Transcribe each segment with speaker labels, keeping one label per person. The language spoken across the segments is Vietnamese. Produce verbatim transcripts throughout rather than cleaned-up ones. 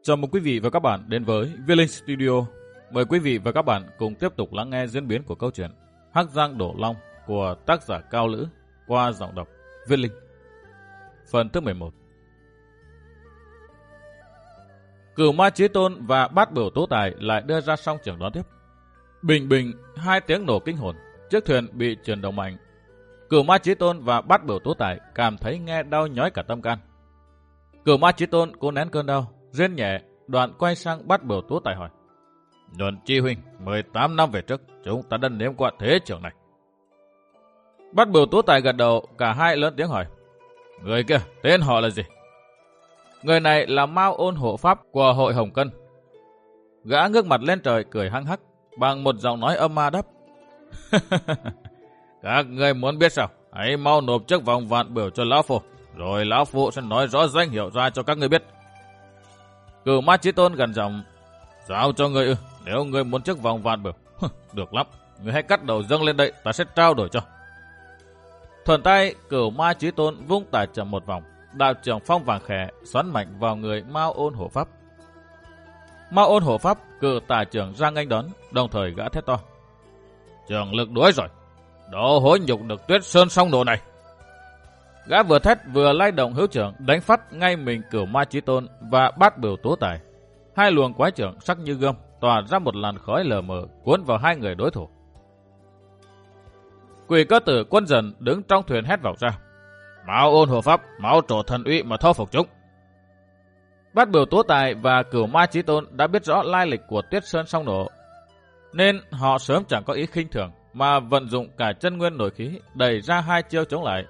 Speaker 1: Chào mừng quý vị và các bạn đến với Viết Linh Studio. Mời quý vị và các bạn cùng tiếp tục lắng nghe diễn biến của câu chuyện Hắc Giang Đổ Long của tác giả Cao Lữ qua giọng đọc Viết Linh. Phần thứ mười một. Cửu Ma Chí Tôn và Bát Bửu Tố Tài lại đưa ra song trường đón tiếp. Bình bình, hai tiếng nổ kinh hồn, chiếc thuyền bị chuyển động mạnh. Cửu Ma Chí Tôn và Bát Bửu Tố Tài cảm thấy nghe đau nhói cả tâm can. Cửu Ma Chí Tôn cố nén cơn đau, rên nhẹ, đoạn quay sang Bát Bửu Tố Tài hỏi: Nhuận Chi huynh, mười tám năm về trước, chúng ta đã nếm qua thế trường này. Bát Bửu Tố Tài gật đầu, cả hai lớn tiếng hỏi: Người kia, tên họ là gì? Người này là Mao Ôn hộ pháp của hội Hồng Cân. Gã ngước mặt lên trời cười hăng hắc, bằng một giọng nói âm ma đáp: Các người muốn biết sao? Hãy mau nộp chiếc vòng vạn bửu cho lão phu, rồi lão phu sẽ nói rõ danh hiệu ra cho các người biết. Cửu Ma Chí Tôn gần giọng: Giao cho người ư? Nếu người muốn chiếc vòng vạn bửu, được lắm, người hãy cắt đầu dâng lên đây, ta sẽ trao đổi cho. Thuận tay, Cửu Ma Chí Tôn vung tải trầm một vòng, đạo trường phong vàng khẽ xoắn mạnh vào người Mao Ôn hộ pháp. Mao Ôn hộ pháp cử tải trưởng ra nghênh đón, đồng thời gã thét to: Trường lực đuối rồi, đồ hối nhục được Tuyết Sơn song nổ này. Gã vừa thét vừa lay động hữu trưởng đánh phát ngay mình Cửu Ma Chí Tôn và Bát Bửu Tố Tài. Hai luồng quái trưởng sắc như gươm tỏa ra một làn khói lờ mờ cuốn vào hai người đối thủ. Quỷ Cơ Tử Quân Dần đứng trong thuyền hét vọng ra: Mao Ôn hộ pháp, máu trổ thần uy mà thâu phục chúng. Bát Bửu Tố Tài và Cửu Ma Chí Tôn đã biết rõ lai lịch của Tuyết Sơn song nổ, nên họ sớm chẳng có ý khinh thường mà vận dụng cả chân nguyên nội khí đẩy ra hai chiêu chống lại.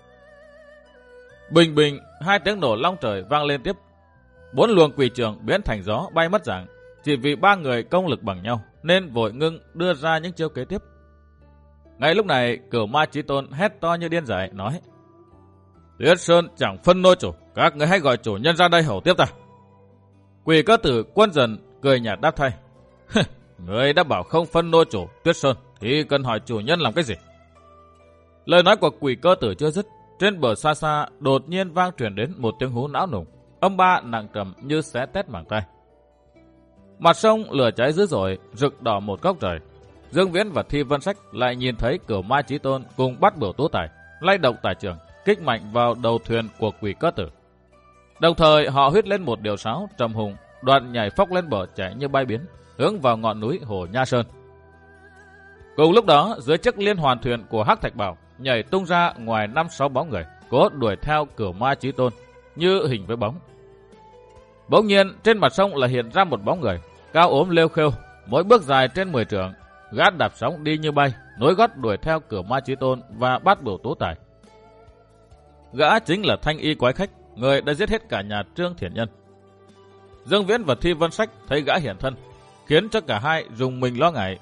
Speaker 1: Bình bình, hai tiếng nổ long trời vang lên tiếp. Bốn luồng quỷ trường biến thành gió bay mất dạng, chỉ vì ba người công lực bằng nhau nên vội ngưng đưa ra những chiêu kế tiếp. Ngay lúc này, Cửu Ma Chí Tôn hét to như điên dại nói: Tuyết Sơn chẳng phân nôi chủ, các người hãy gọi chủ nhân ra đây hầu tiếp ta. Quỷ Cơ Tử Quân Dần cười nhạt đáp thay: Người đã bảo không phân nôi chủ Tuyết Sơn thì cần hỏi chủ nhân làm cái gì? Lời nói của Quỷ Cơ Tử chưa dứt, trên bờ xa xa đột nhiên vang truyền đến một tiếng hú não nùng, âm ba nặng trầm như xé tét màng tay. Mặt sông lửa cháy dữ dội, rực đỏ một góc trời. Dương Viễn và Thi Vân Sách lại nhìn thấy Cửu Ma Chí Tôn cùng Bát Bửu Tố Tài lay động tải trường, kích mạnh vào đầu thuyền của Quỷ Cơ Tử. Đồng thời họ huýt lên một điều sáo trầm hùng, đoạn nhảy phóc lên bờ chạy như bay biến, hướng vào ngọn núi Hồ Nha Sơn. Cùng lúc đó, dưới chiếc liên hoàn thuyền của Hắc Thạch Bảo nhảy tung ra ngoài năm sáu bóng người, cố đuổi theo Cửu Ma Chí Tôn như hình với bóng. Bỗng nhiên trên mặt sông là hiện ra một bóng người cao ốm lêu khêu, mỗi bước dài trên mười trượng, gã đạp sóng đi như bay, nối gót đuổi theo Cửu Ma Chí Tôn và Bát Bửu Tố Tài. Gã chính là Thanh Y Quái Khách, người đã giết hết cả nhà Trương Thiện Nhân. Dương Viễn và Thi Vân Sách thấy gã hiện thân, khiến cho cả hai rùng mình lo ngại.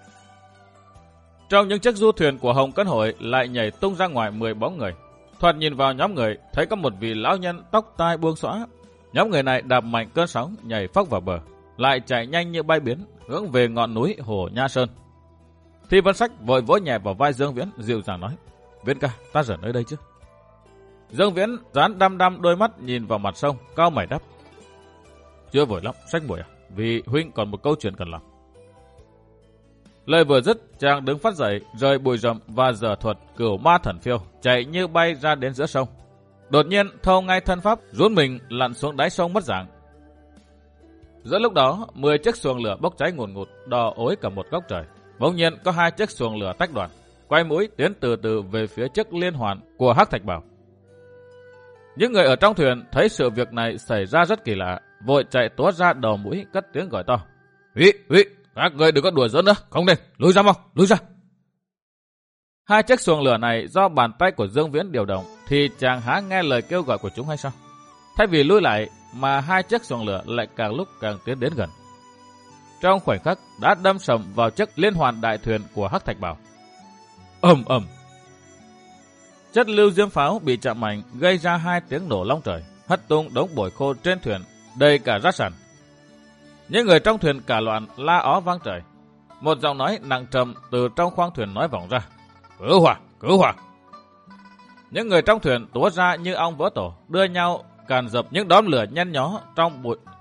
Speaker 1: Trong những chiếc du thuyền của Hồng Cân Hội lại nhảy tung ra ngoài mười bóng người. Thoạt nhìn vào nhóm người, thấy có một vị lão nhân tóc tai buông xõa. Nhóm người này đạp mạnh cơn sóng, nhảy phóc vào bờ, lại chạy nhanh như bay biến, hướng về ngọn núi Hồ Nha Sơn. Thi Vân Sách vội vỗ nhẹ vào vai Dương Viễn, dịu dàng nói: Viễn ca, ta giỡn nơi đây chứ? Dương Viễn dán đăm đăm đôi mắt nhìn vào mặt sông, cau mày đáp: Chưa vội lắm, Sách muội à, vì huynh còn một câu chuyện cần làm. Lời vừa dứt, chàng đứng phát dậy, rời bụi rậm và giở thuật Cửu Ma Thần Phiêu, chạy như bay ra đến giữa sông. Đột nhiên, thâu ngay thân pháp, rút mình lặn xuống đáy sông mất dạng. Giữa lúc đó, mười chiếc xuồng lửa bốc cháy ngùn ngụt, đỏ ối cả một góc trời. Bỗng nhiên có hai chiếc xuồng lửa tách đoạn, quay mũi tiến từ từ về phía chiếc liên hoàn của Hắc Thạch Bảo. Những người ở trong thuyền thấy sự việc này xảy ra rất kỳ lạ, vội chạy túa ra đầu mũi cất tiếng gọi to: Hí, hí, các người đừng có đùa giỡn nữa, không nên, lùi ra mau, lùi ra. Hai chiếc xuồng lửa này do bàn tay của Dương Viễn điều động, thì chàng há nghe lời kêu gọi của chúng hay sao? Thay vì lùi lại mà hai chiếc xuồng lửa lại càng lúc càng tiến đến gần. Trong khoảnh khắc đã đâm sầm vào chiếc liên hoàn đại thuyền của Hắc Thạch Bảo. Ầm ầm. Chất lưu diêm pháo bị chạm mạnh gây ra hai tiếng nổ long trời, hất tung đống bồi khô trên thuyền, đầy cả rác sàn. Những người trong thuyền cả loạn la ó vang trời. Một giọng nói nặng trầm từ trong khoang thuyền nói vọng ra: Cứu hỏa, cứu hỏa. Những người trong thuyền túa ra như ong vỡ tổ, đưa nhau càn dập những đốm lửa nhen nhó trong bụi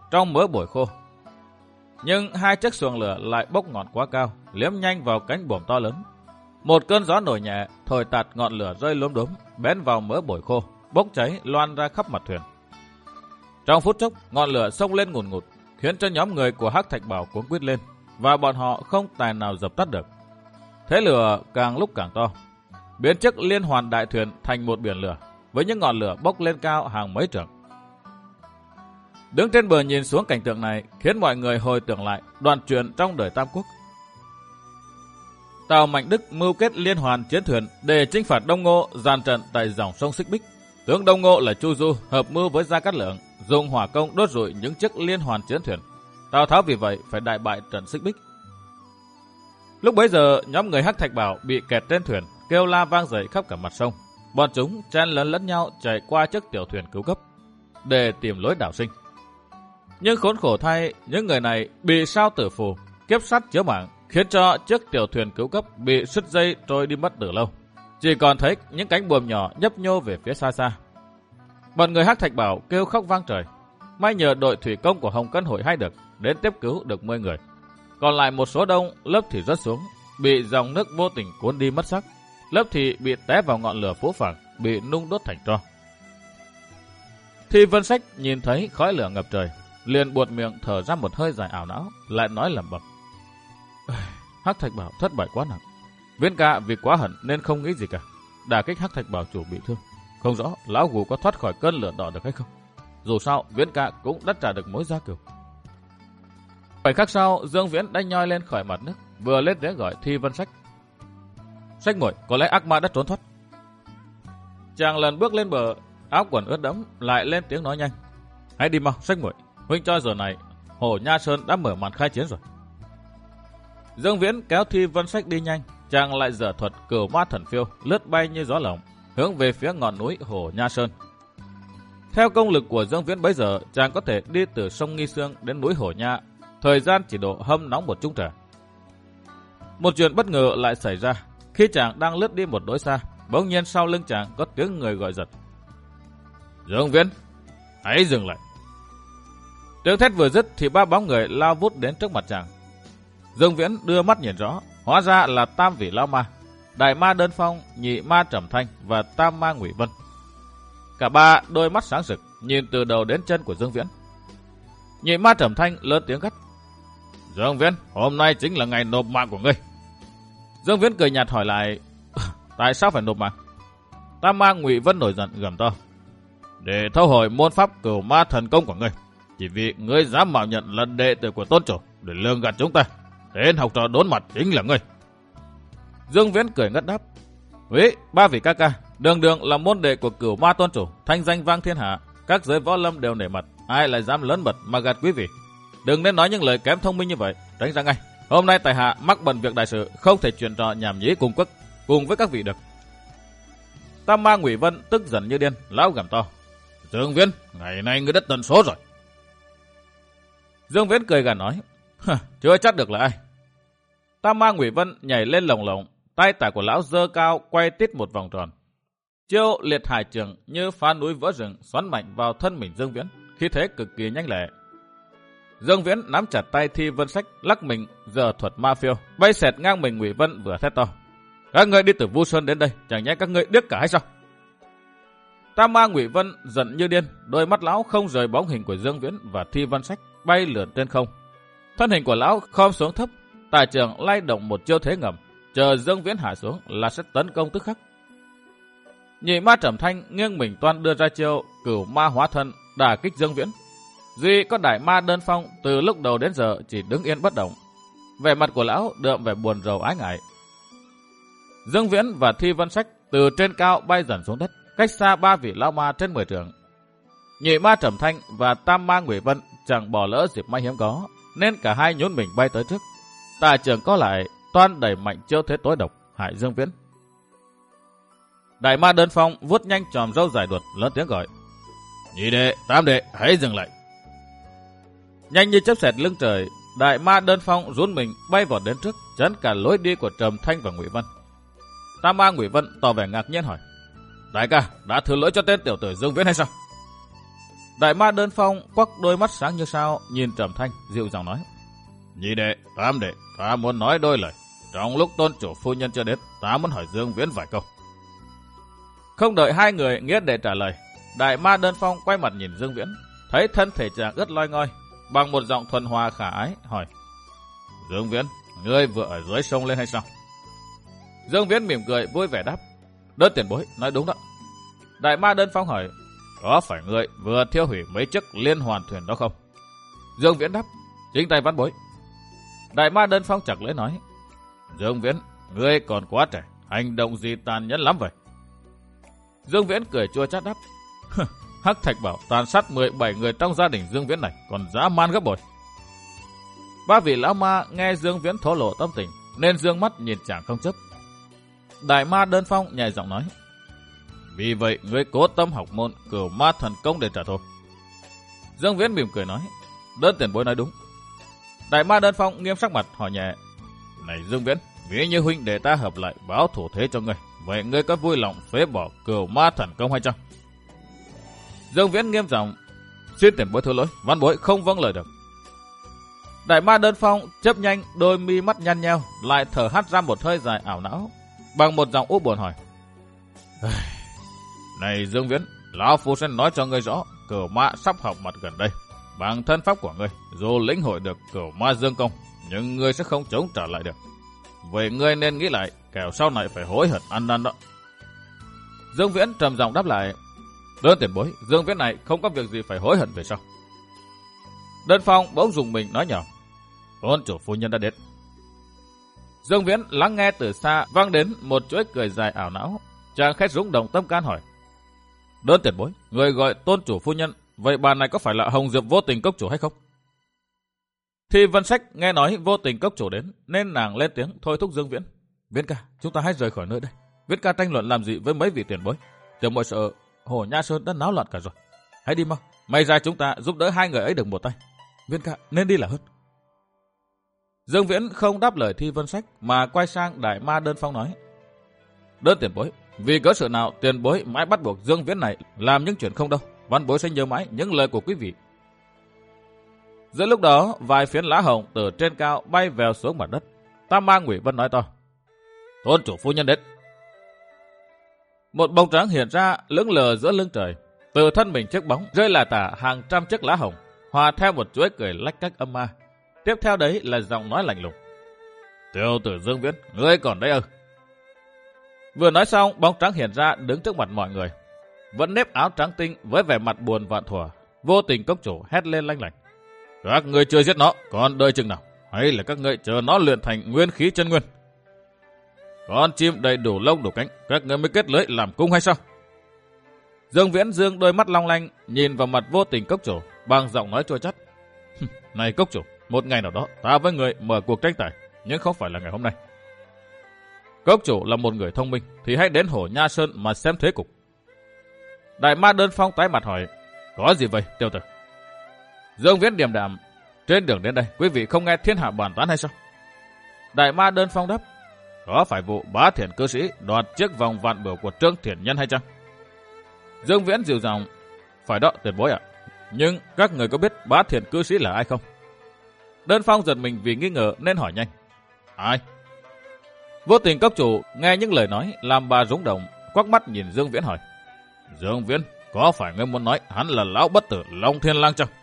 Speaker 1: trong mớ bổi khô. Nhưng hai chiếc xuồng lửa lại bốc ngọn quá cao, liếm nhanh vào cánh buồm to lớn. Một cơn gió nổi nhẹ thổi tạt ngọn lửa rơi lốm đốm, bén vào mớ bổi khô, bốc cháy loan ra khắp mặt thuyền. Trong phút chốc, ngọn lửa xông lên ngùn ngụt, khiến cho nhóm người của Hắc Thạch Bảo cuống quýt lên, và bọn họ không tài nào dập tắt được. Thế lửa càng lúc càng to, biến chiếc liên hoàn đại thuyền thành một biển lửa, với những ngọn lửa bốc lên cao hàng mấy trượng. Đứng trên bờ nhìn xuống cảnh tượng này khiến mọi người hồi tưởng lại đoạn chuyện trong đời Tam Quốc. Tào Mạnh Đức mưu kết liên hoàn chiến thuyền để chinh phạt Đông Ngô dàn trận tại dòng sông Xích Bích. Tướng Đông Ngô là Chu Du hợp mưu với Gia Cát Lượng, dùng hỏa công đốt rụi những chiếc liên hoàn chiến thuyền. Tào Tháo vì vậy phải đại bại trận Xích Bích. Lúc bấy giờ, nhóm người Hắc Thạch Bảo bị kẹt trên thuyền, kêu la vang dậy khắp cả mặt sông. Bọn chúng chen lấn lẫn nhau chạy qua chiếc tiểu thuyền cứu cấp để tìm lối đảo sinh. Nhưng khốn khổ thay, những người này bị sao tử phù, kiếp sắt chiếu mạng, khiến cho chiếc tiểu thuyền cứu cấp bị sứt dây trôi đi mất từ lâu. Chỉ còn thấy những cánh buồm nhỏ nhấp nhô về phía xa xa. Bọn người Hắc Thạch Bảo kêu khóc vang trời. May nhờ đội thủy công của Hồng Cân Hội hay được, đến tiếp cứu được mười người. Còn lại một số đông, lớp thì rớt xuống, bị dòng nước vô tình cuốn đi mất xác. Lớp thì bị té vào ngọn lửa phũ phàng, bị nung đốt thành tro. Thi Vân Sách nhìn thấy khói lửa ngập trời, liền buột miệng thở ra một hơi dài ảo não, lại nói lẩm bẩm: Hắc Thạch Bảo thất bại quá nặng. Viễn Ca vì quá hận nên không nghĩ gì cả, đả kích Hắc Thạch Bảo chủ bị thương. Không rõ lão Gù có thoát khỏi cơn lửa đỏ được hay không. Dù sao Viễn Ca cũng đã trả được mối gia cửu. Khoảnh khắc sau, Dương Viễn đã nhoi lên khỏi mặt nước, vừa lên tiếng gọi Thi Vân Sách: Sách muội, có lẽ ác ma đã trốn thoát. Chàng lần bước lên bờ, áo quần ướt đẫm, lại lên tiếng nói nhanh: Hãy đi mau, Sách muội. Huynh cho giờ này Hổ Nha Sơn đã mở màn khai chiến rồi. Dương Viễn kéo Thi Vân Sách đi nhanh, chàng lại dở thuật Cửu Ma Thần Phiêu, lướt bay như gió lộng, hướng về phía ngọn núi Hổ Nha Sơn. Theo công lực của Dương Viễn bấy giờ, chàng có thể đi từ sông Nghi Sương đến núi Hổ Nha, thời gian chỉ độ hâm nóng một chung trà. Một chuyện bất ngờ lại xảy ra. Khi chàng đang lướt đi một đỗi xa, bỗng nhiên sau lưng chàng có tiếng người gọi giật: Dương Viễn, hãy dừng lại. Tiếng thét vừa dứt thì ba bóng người lao vút đến trước mặt chàng. Dương Viễn đưa mắt nhìn rõ, hóa ra là tam vị lão ma, đại ma Đơn Phong, nhị ma Trầm Thanh và tam ma Ngụy Vân. Cả ba đôi mắt sáng rực nhìn từ đầu đến chân của Dương Viễn. Nhị ma Trầm Thanh lớn tiếng gắt: Dương Viễn, hôm nay chính là ngày nộp mạng của ngươi. Dương Viễn cười nhạt hỏi lại: Tại sao phải nộp mạng? Tam ma Ngụy Vân nổi giận gầm to: Để thâu hồi môn pháp Cửu Ma Thần Công của ngươi, chỉ vì ngươi dám mạo nhận là đệ tử của tôn chủ để lường gạt chúng ta. Tên học trò đốn mặt chính là ngươi. Dương Viễn cười ngất đáp: Quý ba vị ca ca, đường đường là môn đệ của Cửu Ma tôn chủ, thanh danh vang thiên hạ, các giới võ lâm đều nể mặt, ai lại dám lớn mật mà gạt quý vị? Đừng nên nói những lời kém thông minh như vậy, tránh ra ngay. Hôm nay tại hạ mắc bận việc đại sự, không thể chuyện trò nhảm nhí cùng quất cùng với các vị được. Tam ma Ngụy Vân tức giận như điên, lão gầm to: Dương Viễn, ngày nay ngươi đã tận số rồi. Dương Viễn cười gằn nói: Chưa chắc được là ai. Tam ma Ngụy Vân nhảy lên lồng lồng, tay tả của lão giơ cao quay tít một vòng tròn. Chiêu liệt hải trường như phá núi vỡ rừng xoắn mạnh vào thân mình Dương Viễn, khí thế cực kỳ nhanh lẹ. Dương Viễn nắm chặt tay Thi Vân Sách, lắc mình giở thuật ma phiêu, bay xẹt ngang mình Ngụy Vân vừa thét to: Các ngươi đi từ Vu Sơn đến đây, chẳng nhẽ các ngươi điếc cả hay sao? Tam ma Ngụy Vân giận như điên, đôi mắt lão không rời bóng hình của Dương Viễn và Thi Vân Sách bay lượn trên không. Thân hình của lão khom xuống thấp, tài trường lay động một chiêu thế ngầm, chờ Dương Viễn hạ xuống là sẽ tấn công tức khắc. Nhị ma Trầm Thanh nghiêng mình toan đưa ra chiêu Cửu Ma Hóa Thân đả kích Dương Viễn. Duy có đại ma Đơn Phong từ lúc đầu đến giờ chỉ đứng yên bất động, vẻ mặt của lão đượm vẻ buồn rầu ái ngại. Dương Viễn và Thi Vân Sách từ trên cao bay dần xuống đất, cách xa ba vị lão ma trên mười trượng. Nhị ma Trầm Thanh và tam ma Ngụy Vân chẳng bỏ lỡ dịp may hiếm có, nên cả hai nhún mình bay tới trước. Tài trưởng có lại toan đẩy mạnh chiêu thế tối độc hại Dương Viễn. Đại ma Đơn Phong vuốt nhanh chòm râu dài đuột, lớn tiếng gọi: Nhị đệ, tam đệ, hãy dừng lại. Nhanh như chớp xẹt lưng trời, đại ma Đơn Phong rún mình bay vọt đến trước, chắn cả lối đi của Trầm Thanh và Ngụy Vân. Tam ma Ngụy Vân tỏ vẻ ngạc nhiên hỏi: Đại ca, đã thứ lỗi cho tên tiểu tử Dương Viễn hay sao? Đại ma Đơn Phong quắc đôi mắt sáng như sao, nhìn Trầm Thanh, dịu dàng nói. Nhị đệ, tam đệ, ta muốn nói đôi lời. Trong lúc tôn chủ phu nhân chưa đến, ta muốn hỏi Dương Viễn vài câu. Không đợi hai người nghĩa đệ trả lời, Đại ma Đơn Phong quay mặt nhìn Dương Viễn, thấy thân thể chàng ướt loi ngoi, bằng một giọng thuần hòa khả ái hỏi: Dương Viễn, ngươi vừa ở dưới sông lên hay sao? Dương Viễn mỉm cười vui vẻ đáp: Đơn tiền bối nói đúng đó. Đại ma Đơn Phong hỏi: Có phải ngươi vừa thiêu hủy mấy chiếc liên hoàn thuyền đó không? Dương Viễn đáp: Chính tay vãn bối. Đại ma Đơn Phong chặt lưỡi nói: Dương Viễn, ngươi còn quá trẻ, hành động gì tàn nhẫn lắm vậy? Dương Viễn cười chua chát đáp: Hắc Thạch Bảo tàn sát mười bảy người trong gia đình Dương Viễn này, còn dã man gấp bội. Ba vị lão ma nghe Dương Viễn thổ lộ tâm tình, nên dương mắt nhìn chàng không chấp. Đại ma Đơn Phong nhẹ giọng nói: Vì vậy ngươi cố tâm học môn Cửu Ma Thần Công để trả thù. Dương Viễn mỉm cười nói: Đơn tiền bối nói đúng. Đại ma Đơn Phong nghiêm sắc mặt hỏi nhẹ: Này Dương Viễn, ví như huynh để ta hợp lại báo thủ thế cho ngươi, vậy ngươi có vui lòng phế bỏ Cửu Ma Thần Công hay chăng? Dương Viễn nghiêm giọng: Xin tiền bối thứ lỗi, văn bối không vâng lời được. Đại ma Đơn Phong chớp nhanh đôi mi mắt nhăn nheo, lại thở hắt ra một hơi dài ảo não, bằng một giọng u buồn hỏi: Này Dương Viễn, lão phu sẽ nói cho ngươi rõ, Cửu Ma sắp học mặt gần đây. Bằng thân pháp của ngươi, dù lĩnh hội được Cửu Ma Dương Công, nhưng ngươi sẽ không chống trả lại được. Vậy ngươi nên nghĩ lại, kẻo sau này phải hối hận ăn năn đó. Dương Viễn trầm giọng đáp lại: Đơn tiền bối, Dương Viễn này không có việc gì phải hối hận về sau. Đơn Phong bỗng dùng mình nói nhỏ: Tôn chủ phu nhân đã đến. Dương Viễn lắng nghe từ xa vang đến một chuỗi cười dài ảo não, chàng khẽ rung động tâm can hỏi: Đơn tiền bối, người gọi tôn chủ phu nhân, vậy bà này có phải là Hồng Diệp Vô Tình cốc chủ hay không? Thi Vân Sách nghe nói Vô Tình cốc chủ đến, nên nàng lên tiếng thôi thúc Dương Viễn: Viễn ca, chúng ta hãy rời khỏi nơi đây. Viễn ca tranh luận làm gì với mấy vị tiền bối? Tiểu muội sợ Hồ Nha Sơn đã náo loạn cả rồi. Hãy đi mau, may ra chúng ta giúp đỡ hai người ấy được một tay. Viễn ca, nên đi là hơn. Dương Viễn không đáp lời Thi Vân Sách mà quay sang Đại ma Đơn Phong nói: Đơn tiền bối, vì cớ sự nào tiền bối mãi bắt buộc Dương Viễn này làm những chuyện không đâu? Văn bối sẽ nhớ mãi những lời của quý vị. Giữa lúc đó, vài phiến lá hồng từ trên cao bay vèo xuống mặt đất. Tam Ma Ngụy Vân nói to: Tôn chủ phu nhân đến. Một bóng trắng hiện ra lững lờ giữa lưng trời, từ thân mình chiếc bóng rơi là tả hàng trăm chiếc lá hồng, hòa theo một chuỗi cười lách cách âm ma. Tiếp theo đấy là giọng nói lạnh lùng: Tiểu tử Dương Viễn, ngươi còn đây ư? Vừa nói xong, bóng trắng hiện ra đứng trước mặt mọi người, vẫn nếp áo trắng tinh với vẻ mặt buồn vạn thuở. Vô Tình cốc chủ hét lên lanh lảnh: Các ngươi chưa giết nó, còn đợi chừng nào? Hay là các ngươi chờ nó luyện thành nguyên khí chân nguyên? Con chim đầy đủ lông đủ cánh, các ngươi mới kết lưới làm cung hay sao? Dương Viễn dương đôi mắt long lanh nhìn vào mặt Vô Tình cốc chủ, bằng giọng nói chua chát: Này cốc chủ, một ngày nào đó ta với người mở cuộc tranh tài, nhưng không phải là ngày hôm nay. Cốc chủ là một người thông minh, thì hãy đến Hồ Nha Sơn mà xem thế cục. Đại ma Đơn Phong tái mặt hỏi: Có gì vậy tiểu tử? Dương Viễn điềm đạm: Trên đường đến đây, quý vị không nghe thiên hạ bàn tán hay sao? Đại ma Đơn Phong đáp: Có phải vụ Bá Thiện cư sĩ đoạt chiếc vòng vạn bửu của Trương Thiện Nhân hay chăng? Dương Viễn dịu dàng: Phải đó tiền bối ạ. Nhưng các người có biết Bá Thiện cư sĩ là ai không? Đơn Phong giật mình vì nghi ngờ nên hỏi nhanh: Ai? Vô Tình cốc chủ nghe những lời nói làm bà rúng động, quắc mắt nhìn Dương Viễn hỏi: Dương Viễn, có phải ngươi muốn nói hắn là lão bất tử Long Thiên Lang chăng?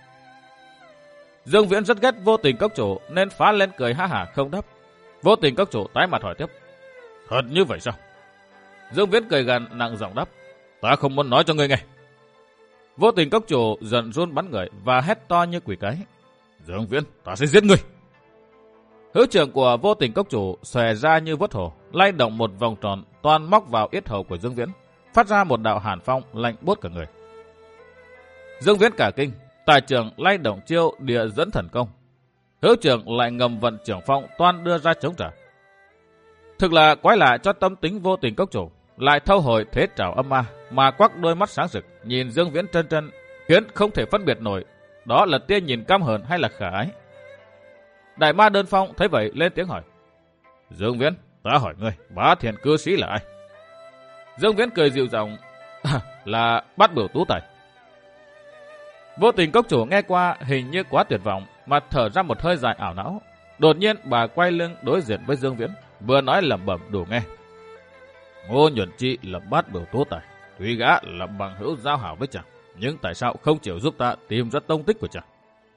Speaker 1: Dương Viễn rất ghét Vô Tình cốc chủ nên phá lên cười ha hả không đáp. Vô Tình cốc chủ tái mặt hỏi tiếp: Thật như vậy sao? Dương Viễn cười gằn nặng giọng đáp: Ta không muốn nói cho ngươi nghe. Vô Tình cốc chủ giận run bắn người và hét to như quỷ cái: Dương Viễn, ta sẽ giết ngươi. Hữu trưởng của Vô Tình cốc chủ xòe ra như vớt hổ, lay động một vòng tròn toàn móc vào yết hầu của Dương Viễn, phát ra một đạo hàn phong lạnh buốt cả người. Dương Viễn cả kinh, tài trưởng lay động chiêu địa dẫn thần công, hữu trưởng lại ngầm vận trưởng phong toan đưa ra chống trả. Thực là quái lạ cho tâm tính Vô Tình cốc chủ, lại thâu hồi thế trảo âm ma mà quắc đôi mắt sáng rực nhìn Dương Viễn trân trân, khiến không thể phân biệt nổi đó là tia nhìn căm hờn hay là khả ái. Đại ma Đơn Phong thấy vậy lên tiếng hỏi: Dương Viễn, ta hỏi ngươi, Bá Thiện cư sĩ là ai? Dương Viễn cười dịu giọng: à, là Bát Bửu Tú Tài. Vô Tình cốc chủ nghe qua hình như quá tuyệt vọng mà thở ra một hơi dài ảo não. Đột nhiên bà quay lưng đối diện với Dương Viễn, vừa nói lẩm bẩm đủ nghe. Ngô Nhuận Chi là bát bửu tố tài, tuy gã là bằng hữu giao hảo với chàng, nhưng tại sao không chịu giúp ta tìm ra tông tích của chàng?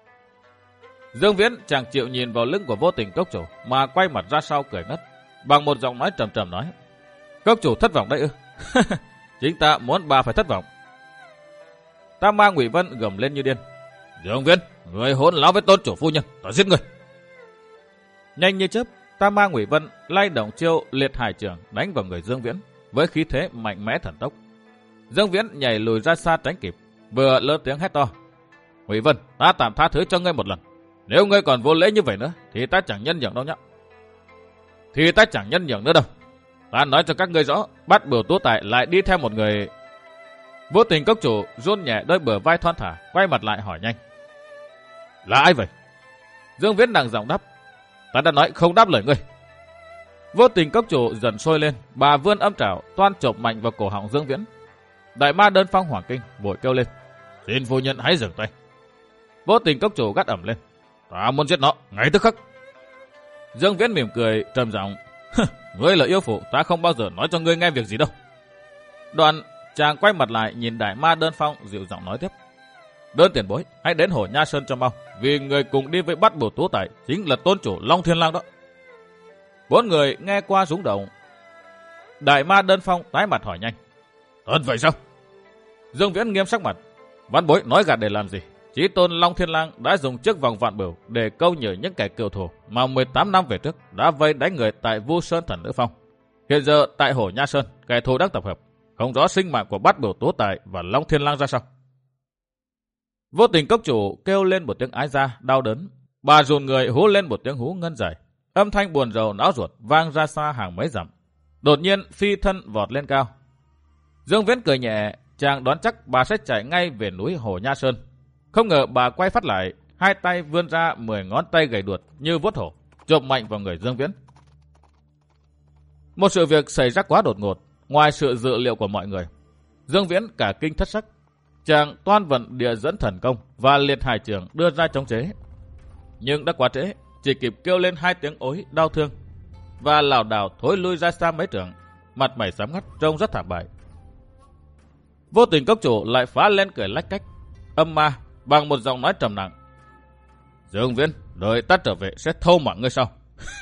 Speaker 1: Dương Viễn chẳng chịu nhìn vào lưng của Vô Tình cốc chủ mà quay mặt ra sau cười ngất, bằng một giọng nói trầm trầm nói: Cốc chủ thất vọng đấy ư? Chính ta muốn bà phải thất vọng. Tam Ma Ngụy Vân gầm lên như điên: Dương Viễn, người hỗn láo với tôn chủ phu nhân, ta giết người! Nhanh như chớp, Tam Ma Ngụy Vân lay động chiêu liệt hải trưởng đánh vào người Dương Viễn với khí thế mạnh mẽ thần tốc. Dương Viễn nhảy lùi ra xa tránh kịp, vừa lớn tiếng hét to: Ngụy Vân, ta tạm tha thứ cho ngươi một lần. Nếu ngươi còn vô lễ như vậy nữa, thì ta chẳng nhân nhượng đâu nhá. Thì ta chẳng nhân nhượng nữa đâu. Ta nói cho các ngươi rõ, Bát Bửu Tố Tài lại đi theo một người. Vô Tình cốc chủ run nhẹ đôi bờ vai thon thả, quay mặt lại hỏi nhanh: Là ai vậy? Dương Viễn nặng giọng đáp: Ta đã nói không đáp lời ngươi. Vô Tình cốc chủ dần sôi lên, bà vươn âm trảo toan chộp mạnh vào cổ họng Dương Viễn. Đại Ma Đơn Phong hoảng kinh, vội kêu lên: Xin phu nhân hãy dừng tay. Vô Tình cốc chủ gắt ẩm lên: Ta muốn giết nó ngay tức khắc. Dương Viễn mỉm cười trầm giọng: Ngươi là yêu phụ, ta không bao giờ nói cho ngươi nghe việc gì đâu. Đoạn chàng quay mặt lại nhìn Đại Ma Đơn Phong dịu giọng nói tiếp: Đơn tiền bối, hãy đến Hồ Nha Sơn cho mau, vì người cùng đi với Bát Bửu Tố Tài chính là tôn chủ Long Thiên Lang đó. Bốn người nghe qua rúng động. Đại Ma Đơn Phong tái mặt hỏi nhanh: Thật vậy sao? Dương Viễn nghiêm sắc mặt: Văn bối nói gạt để làm gì? Chí tôn Long Thiên Lang đã dùng chiếc vòng vạn bửu để câu nhử những kẻ cựu thù mà mười tám năm về trước đã vây đánh người tại Vu Sơn Thần Nữ Phong. Hiện giờ tại Hồ Nha Sơn, kẻ thù đang tập hợp, không rõ sinh mạng của Bát Bửu Tố Tài và Long Thiên Lang ra sao. Vô Tình cốc chủ kêu lên một tiếng ái ra đau đớn, bà dồn người hú lên một tiếng hú ngân dài, âm thanh buồn rầu não ruột vang ra xa hàng mấy dặm. Đột nhiên phi thân vọt lên cao. Dương Viễn cười nhẹ, chàng đoán chắc bà sẽ chạy ngay về núi Hồ Nha Sơn. Không ngờ bà quay phát lại, hai tay vươn ra mười ngón tay gầy đuột như vuốt hổ, chộp mạnh vào người Dương Viễn. Một sự việc xảy ra quá đột ngột, ngoài sự dự liệu của mọi người. Dương Viễn cả kinh thất sắc, chàng toan vận địa dẫn thần công và liệt hải trưởng đưa ra chống chế, nhưng đã quá trễ, chỉ kịp kêu lên hai tiếng ối đau thương và lảo đảo thối lui ra xa mấy trượng, mặt mày xám ngắt trông rất thảm bại. Vô Tình cốc chủ lại phá lên cười lách cách, âm ma bằng một giọng nói trầm nặng: Dương Viễn, đợi ta trở về sẽ thâu mạng ngươi sau.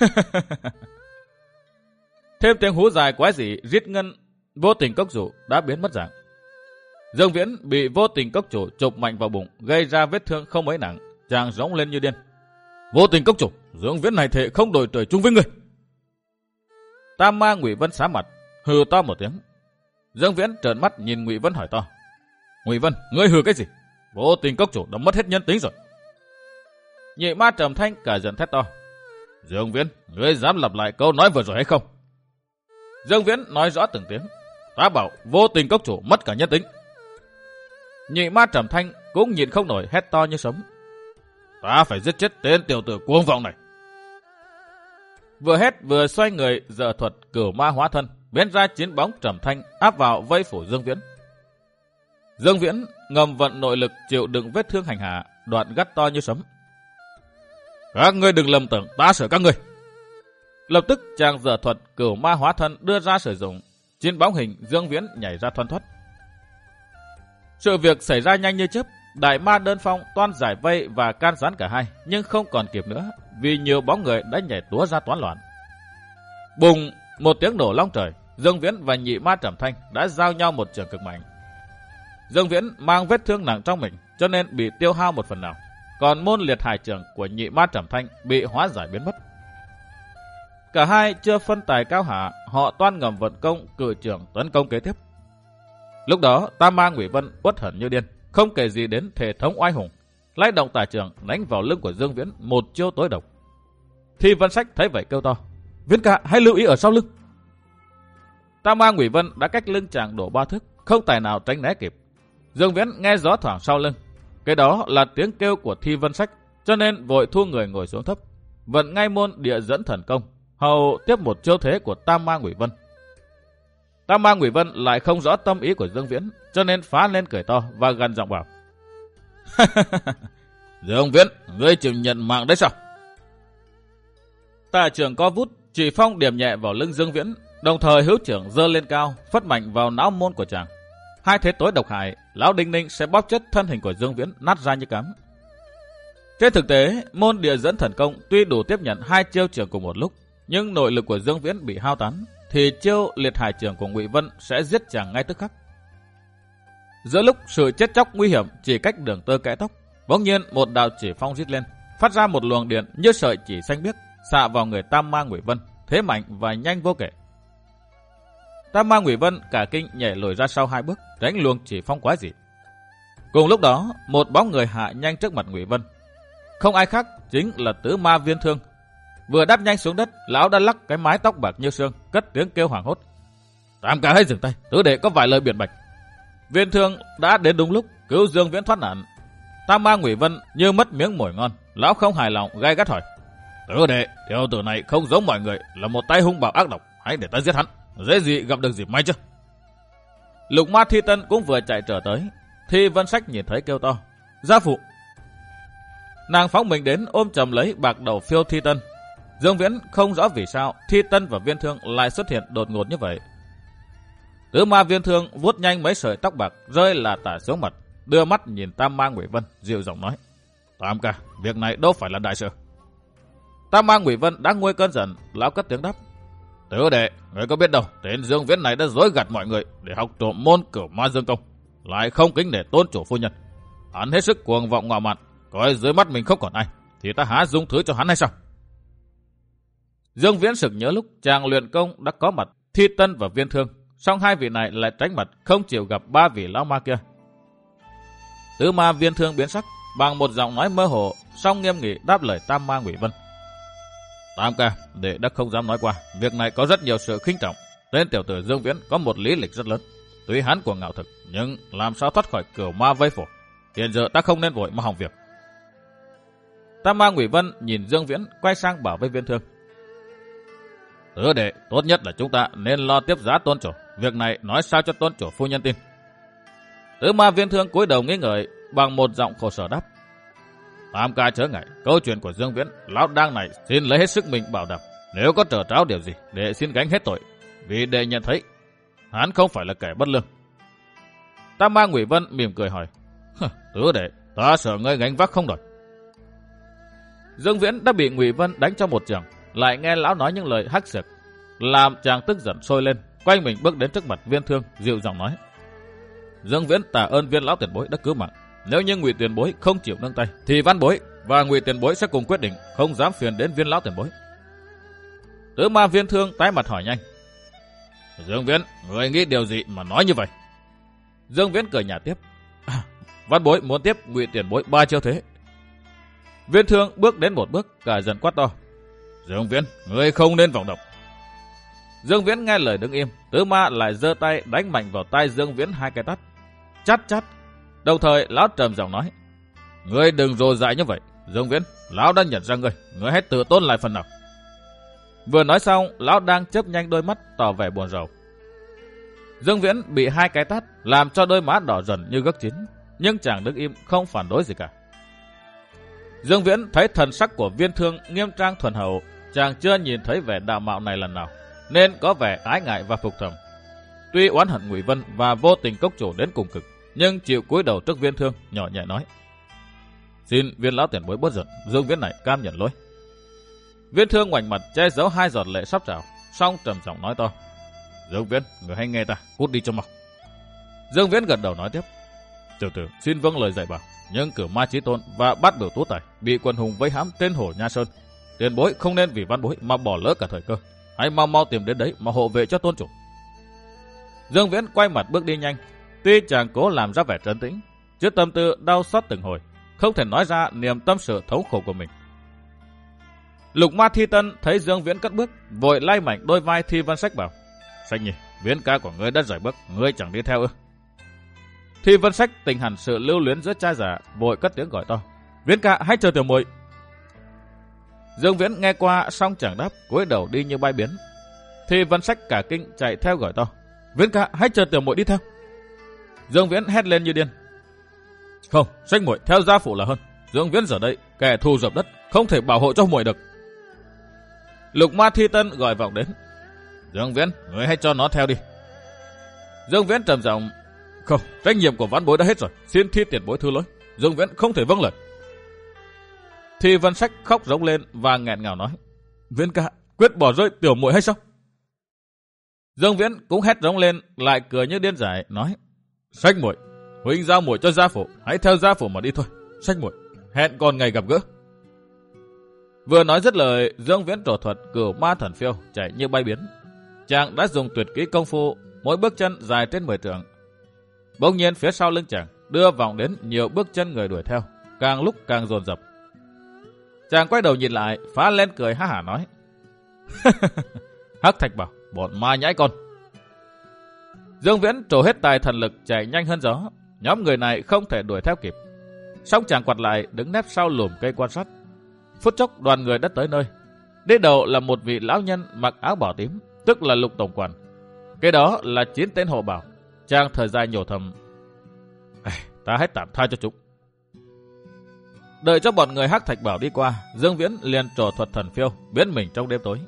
Speaker 1: Thêm tiếng hú dài quái dị rít ngân, Vô Tình cốc chủ đã biến mất dạng. Dương Viễn bị Vô Tình cốc chủ chụp mạnh vào bụng, gây ra vết thương không mấy nặng, chàng rống lên như điên: Vô Tình cốc chủ, Dương Viễn này thệ không đổi trời chung với ngươi. Tam Ma Ngụy Vân xá mặt, hừ to một tiếng. Dương Viễn trợn mắt nhìn Ngụy Vân hỏi to: Ngụy Vân, ngươi hừ cái gì? Vô Tình cốc chủ đã mất hết nhân tính rồi. Nhị Ma trầm thanh cả giận thét to: Dương Viễn, ngươi dám lặp lại câu nói vừa rồi hay không? Dương Viễn nói rõ từng tiếng: Ta bảo Vô Tình cốc chủ mất cả nhân tính. Nhị Ma trầm thanh cũng nhịn không nổi hét to như sấm: Ta phải giết chết tên tiểu tử cuồng vọng này. Vừa hét vừa xoay người dở thuật cửu ma hóa thân, biến ra chiến bóng trầm thanh áp vào vây phủ Dương Viễn. Dương Viễn ngầm vận nội lực chịu đựng vết thương hành hạ, đoạn gắt to như sấm: Các ngươi đừng lầm tưởng ta sợ các ngươi. Lập tức chàng dở thuật cửu ma hóa thân đưa ra sử dụng, chiến bóng hình Dương Viễn nhảy ra thoăn thoắt. Sự việc xảy ra nhanh như chớp, Đại Ma Đơn Phong toan giải vây và can gián cả hai, nhưng không còn kịp nữa, vì nhiều bóng người đã nhảy túa ra toán loạn. Bùng, một tiếng nổ long trời, Dương Viễn và Nhị Ma Trầm Thanh đã giao nhau một trường cực mạnh. Dương Viễn mang vết thương nặng trong mình, cho nên bị tiêu hao một phần nào, còn môn liệt hải trưởng của Nhị Ma Trầm Thanh bị hóa giải biến mất. Cả hai chưa phân tài cao hạ, họ toan ngầm vận công cử trưởng tấn công kế tiếp. Lúc đó Tam Ma Ngụy Vân uất hận như điên, không kể gì đến thể thống oai hùng, lay động tà trưởng đánh vào lưng của Dương Viễn một chiêu tối độc. Thi Vân Sách thấy vậy kêu to: Viễn ca, hãy lưu ý ở sau lưng. Tam Ma Ngụy Vân đã cách lưng chàng đổ ba thước, không tài nào tránh né kịp. Dương Viễn nghe gió thoảng sau lưng, cái đó là tiếng kêu của Thi Vân Sách, cho nên vội thu người ngồi xuống thấp, vận ngay môn địa dẫn thần công, hầu tiếp một chiêu thế của Tam Ma Ngụy Vân. Tam Ma Ngụy Vân lại không rõ tâm ý của Dương Viễn, cho nên phá lên cười to và gằn giọng bảo: Dương Viễn, ngươi chịu nhận mạng đấy sao? Tả trưởng co vút, chỉ phong điểm nhẹ vào lưng Dương Viễn, đồng thời hữu trưởng giơ lên cao, phất mạnh vào não môn của chàng. Hai thế tối độc hại, lão Đinh Ninh sẽ bóp chết thân hình của Dương Viễn nát ra như cám. Trên thực tế, môn địa dẫn thần công tuy đủ tiếp nhận hai chiêu trưởng cùng một lúc, nhưng nội lực của Dương Viễn bị hao tán, thì chiêu liệt hải trưởng của Ngụy Vân sẽ giết chàng ngay tức khắc. Giữa lúc sự chết chóc nguy hiểm chỉ cách đường tơ kẽ tóc, bỗng nhiên một đạo chỉ phong rít lên, phát ra một luồng điện như sợi chỉ xanh biếc, xạ vào người Tam Ma Ngụy Vân, thế mạnh và nhanh vô kể. Tam Ma Ngụy Vân cả kinh nhảy lùi ra sau hai bước, tránh luồng chỉ phong quái dị. Cùng lúc đó, một bóng người hạ nhanh trước mặt Ngụy Vân. Không ai khác chính là Tứ Ma Viên Thương. Vừa đáp nhanh xuống đất, lão đã lắc cái mái tóc bạc như sương, cất tiếng kêu hoảng hốt. Tam ca hãy dừng tay, tứ đệ có vài lời biện bạch. Viên Thương đã đến đúng lúc, cứu Dương Viễn thoát nạn. Tam Ma Ngụy Vân như mất miếng mồi ngon, lão không hài lòng gay gắt hỏi. Tứ đệ, tiểu tử này không giống mọi người, là một tay hung bạo ác độc, hãy để ta giết hắn, dễ gì gặp được dịp may chứ. Lục Ma Thi Tân cũng vừa chạy trở tới, Thi Vân Sách nhìn thấy kêu to. Gia phụ! Nàng phóng mình đến ôm chầm lấy bạc đầu phiêu Thi Tân. Dương Viễn không rõ vì sao Thi Tân và Viên Thương lại xuất hiện đột ngột như vậy. Tứ Ma Viên Thương vuốt nhanh mấy sợi tóc bạc rơi là tả xuống mặt, đưa mắt nhìn Tam Ma Ngụy Vân, dịu giọng nói. Tam ca, việc này đâu phải là đại sự. Tam Ma Ngụy Vân đã nguôi cơn giận, lão cất tiếng đáp. Tứ đệ, người có biết đâu, tên Dương Viễn này đã dối gạt mọi người để học trộm môn Cửu Ma Dương Công, lại không kính để tôn chủ phu nhân. Hắn hết sức cuồng vọng ngạo mạn, coi dưới mắt mình không còn ai, thì ta há dung thứ cho hắn hay sao? Dương Viễn sực nhớ lúc chàng luyện công đã có mặt Thi Tân và Viên Thương, song hai vị này lại tránh mặt không chịu gặp ba vị lão ma kia. Tứ Ma Viên Thương biến sắc, bằng một giọng nói mơ hồ, song nghiêm nghị đáp lời Tam Ma Ngụy Vân. Tam ca, đệ đã không dám nói qua, việc này có rất nhiều sự khinh trọng. Tên tiểu tử Dương Viễn có một lý lịch rất lớn, tuy hắn của ngạo thực, nhưng làm sao thoát khỏi Cửu Ma vây phủ. Hiện giờ ta không nên vội mà hỏng việc. Tam Ma Ngụy Vân nhìn Dương Viễn, quay sang bảo với Viên Thương. Tứ đệ, tốt nhất là chúng ta nên lo tiếp giá tôn chủ. Việc này nói sao cho tôn chủ phu nhân tin. Tứ Ma Viên Thương cúi đầu nghĩ ngợi, bằng một giọng khổ sở đáp. Tam ca chớ ngại, câu chuyện của Dương Viễn, lão đang này xin lấy hết sức mình bảo đảm. Nếu có trở tráo điều gì, đệ xin gánh hết tội, vì đệ nhận thấy hắn không phải là kẻ bất lương. Tam Ma Ngụy Vân mỉm cười hỏi. Tứ đệ, ta sợ ngươi gánh vác không nổi. Dương Viễn đã bị Ngụy Vân đánh cho một trường, lại nghe lão nói những lời hắc sực, làm chàng tức giận sôi lên, quay mình bước đến trước mặt Viên Thương, dịu giọng nói. Dương Viễn tạ ơn Viên lão tiền bối đã cứu mạng. Nếu như Ngụy tiền bối không chịu nâng tay, thì Văn bối và Ngụy tiền bối sẽ cùng quyết định, không dám phiền đến Viên lão tiền bối. Tứ Ma Viên Thương tái mặt hỏi nhanh. Dương Viễn, người nghĩ điều gì mà nói như vậy? Dương Viễn cười nhạt tiếp. À, Văn bối muốn tiếp Ngụy tiền bối ba chiêu thế. Viên Thương bước đến một bước, cả giận quát to. Dương Viễn, người không nên vọng động. Dương Viễn nghe lời đứng im, Tứ Ma lại giơ tay đánh mạnh vào tay Dương Viễn hai cái tát. Chát chát. Đồng thời lão trầm giọng nói. Ngươi đừng dồ dại như vậy. Dương Viễn, lão đã nhận ra ngươi, ngươi hãy tự tôn lại phần nào. Vừa nói xong, lão đang chớp nhanh đôi mắt tỏ vẻ buồn rầu. Dương Viễn bị hai cái tát làm cho đôi má đỏ dần như gấc chín, nhưng chàng đứng im không phản đối gì cả. Dương Viễn thấy thần sắc của Viên Thương nghiêm trang thuần hậu, chàng chưa nhìn thấy vẻ đạo mạo này lần nào, nên có vẻ ái ngại và phục thầm. Tuy oán hận Ngụy Vân và vô tình cốc chủ đến cùng cực, nhưng chịu cúi đầu trước Viên Thương, nhỏ nhẹ nói. Xin Viên lão tiền bối bớt giận, Dương Viễn này cam nhận lỗi. Viên Thương ngoảnh mặt che giấu hai giọt lệ sắp trào, song trầm giọng nói to. Dương Viễn, người hãy nghe ta, cút đi cho mau. Dương Viễn gật đầu nói tiếp. Tiểu tử xin vâng lời dạy bảo, nhưng Cửu Ma Chí Tôn và Bát Biểu Tú Tài bị quần hùng vây hãm trên hồ Nha Sơn. Tiền bối không nên vì Văn bối mà bỏ lỡ cả thời cơ, hãy mau mau tìm đến đấy mà hộ vệ cho tôn chủ. Dương Viễn quay mặt bước đi nhanh, tuy chàng cố làm ra vẻ trấn tĩnh, chứ tâm tư đau xót từng hồi, không thể nói ra niềm tâm sự thấu khổ của mình. Lục Ma Thi Tân thấy Dương Viễn cất bước, vội lay mạnh đôi vai Thi Vân Sách bảo. Sách nhi, Viễn ca của ngươi đã rời bước, ngươi chẳng đi theo ư? Thi Vân Sách tình hẳn sự lưu luyến giữa trai giả, vội cất tiếng gọi to. Viễn ca, hãy chờ tiểu muội. Dương Viễn nghe qua xong chẳng đáp, cúi đầu đi như bay biến. Thi Vân Sách cả kinh chạy theo gọi to. Viễn ca, hãy chờ tiểu muội đi theo. Dương Viễn hét lên như điên. Không, sách muội theo gia phụ là hơn. Dương Viễn giờ đây kẻ thù dập đất, không thể bảo hộ cho muội được. Lục Ma Thi Tân gọi vọng đến. Dương Viễn, người hãy cho nó theo đi. Dương Viễn trầm giọng. Không, trách nhiệm của vãn bối đã hết rồi, xin Thi tiền bối thứ lỗi. Dương Viễn không thể vâng lời. Thi Vân Sách khóc rống lên và nghẹn ngào nói. Viễn ca, quyết bỏ rơi tiểu muội hay sao? Dương Viễn cũng hét rống lên, lại cười như điên dại, nói. Sách muội, huynh giao muội cho gia phụ, hãy theo gia phụ mà đi thôi. Sách muội, hẹn còn ngày gặp gỡ. Vừa nói dứt lời, Dương Viễn trổ thuật Cửu Ma Thần Phiêu chạy như bay biến. Chàng đã dùng tuyệt kỹ công phu, mỗi bước chân dài trên mười trượng. Bỗng nhiên phía sau lưng chàng đưa vọng đến nhiều bước chân người đuổi theo, càng lúc càng dồn dập. Chàng quay đầu nhìn lại, phá lên cười ha hả nói. Hắc Thạch bảo, bọn ma nhãi con. Dương Viễn trổ hết tài thần lực chạy nhanh hơn gió, nhóm người này không thể đuổi theo kịp. Xong chàng quạt lại đứng nép sau lùm cây quan sát. Phút chốc đoàn người đã tới nơi. Đi đầu là một vị lão nhân mặc áo bảo tím, tức là Lục tổng quản. Cái đó là chín tên hộ bảo. Chàng thời gian nhổ thầm. Ta hãy tạm tha cho chúng. Đợi cho bọn người Hắc Thạch bảo đi qua, Dương Viễn liền trổ thuật thần phiêu, biến mình trong đêm tối.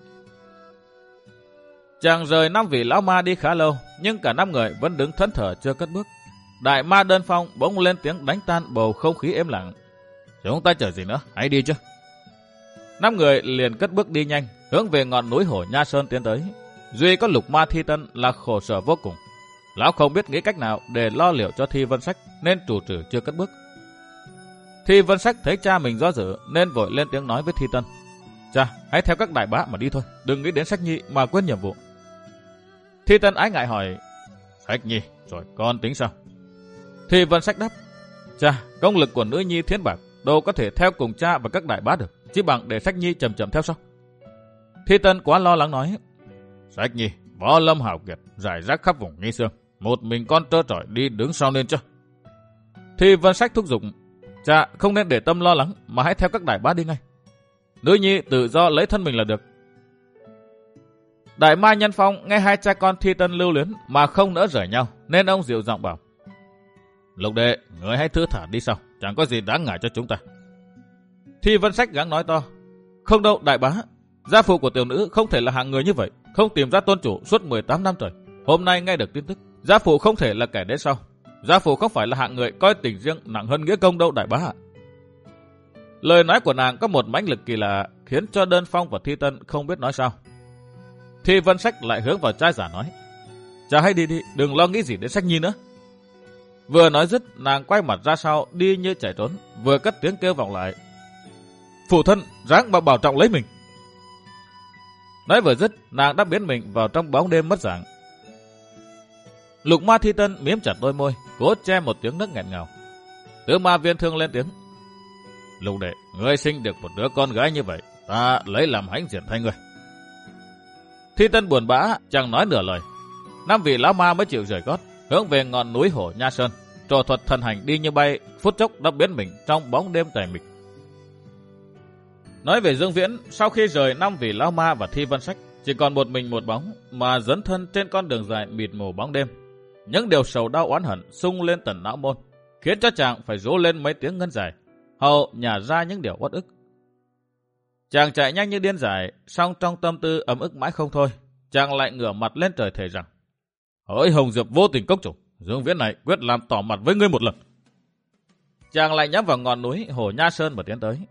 Speaker 1: Chàng rời năm vị lão ma đi khá lâu, nhưng cả năm người vẫn đứng thẫn thờ chưa cất bước. Đại ma Đơn Phong bỗng lên tiếng đánh tan bầu không khí êm lặng. Chúng ta chờ gì nữa, hãy đi chứ. Năm người liền cất bước đi nhanh, hướng về ngọn núi Hổ Nha Sơn tiến tới. Duy có Lục Ma Thi Tân là khổ sở vô cùng. Lão không biết nghĩ cách nào để lo liệu cho Thi Vân Sách, nên chủ trừ chưa cất bước. Thi Vân Sách thấy cha mình do dự nên vội lên tiếng nói với Thi Tân. Cha, hãy theo các đại bá mà đi thôi, đừng nghĩ đến Sách Nhi mà quên nhiệm vụ. Thi Tân ái ngại hỏi. Sách Nhi, rồi con tính sao? Thi Vân Sách đáp. Cha, công lực của nữ nhi Thiên Bạc đâu có thể theo cùng cha và các đại bá được, chỉ bằng để Sách Nhi chậm chậm theo sau. Thi Tân quá lo lắng nói. Sách Nhi, võ lâm hảo kiệt, rải rác khắp vùng Nghi Sương, một mình con trơ trọi đi đứng sau nên chứ? Thi Vân Sách thúc giục. Cha, không nên để tâm lo lắng, mà hãy theo các đại bá đi ngay. Nữ nhi tự do lấy thân mình là được. Đại ma Nhân Phong nghe hai cha con Thi Tân lưu luyến mà không nỡ rời nhau, nên ông dịu giọng bảo. Lục đệ, người hãy thứ thả đi sau, chẳng có gì đáng ngại cho chúng ta. Thi Vân Sách gắng nói to. Không đâu đại bá, gia phụ của tiểu nữ không thể là hạng người như vậy, không tìm ra tôn chủ suốt mười tám năm trời. Hôm nay nghe được tin tức, gia phụ không thể là kẻ đến sau. Gia phụ không phải là hạng người coi tình riêng nặng hơn nghĩa công đâu đại bá ạ. Lời nói của nàng có một mãnh lực kỳ lạ, khiến cho Đơn Phong và Thi Tân không biết nói sao. Thi Vân Sách lại hướng vào trai giả nói. Cha hãy đi đi, đừng lo nghĩ gì đến Sách Nhi nữa. Vừa nói dứt, nàng quay mặt ra sau đi như chạy trốn, vừa cất tiếng kêu vọng lại. Phụ thân, ráng mà bảo trọng lấy mình. Nói vừa dứt, nàng đã biến mình vào trong bóng đêm mất dạng. Lục Ma Thi Tân miếm chặt đôi môi, cố che một tiếng nấc nghẹn ngào. Tứ Ma Viên Thương lên tiếng. Lục đệ, ngươi sinh được một đứa con gái như vậy, ta lấy làm hãnh diện thay ngươi. Thi Tân buồn bã, chẳng nói nửa lời. Năm vị lão ma mới chịu rời gót, hướng về ngọn núi Hổ Nha Sơn, trò thuật thần hành đi như bay, phút chốc đã biến mình trong bóng đêm tẻ mịch. Nói về Dương Viễn, sau khi rời năm vị lão ma và Thi Vân Sách, chỉ còn một mình một bóng mà dấn thân trên con đường dài mịt mù bóng đêm. Những điều sầu đau oán hận sung lên tận não môn, khiến cho chàng phải rú lên mấy tiếng ngân dài, hầu nhả ra những điều uất ức. Chàng chạy nhanh như điên dại, song trong tâm tư ấm ức mãi không thôi, chàng lại ngửa mặt lên trời thề rằng: hỡi Hồng Diệp vô tình cốc chủ, Dương Viễn này quyết làm tỏ mặt với ngươi một lần. Chàng lại nhắm vào ngọn núi Hổ Nha Sơn mà tiến tới.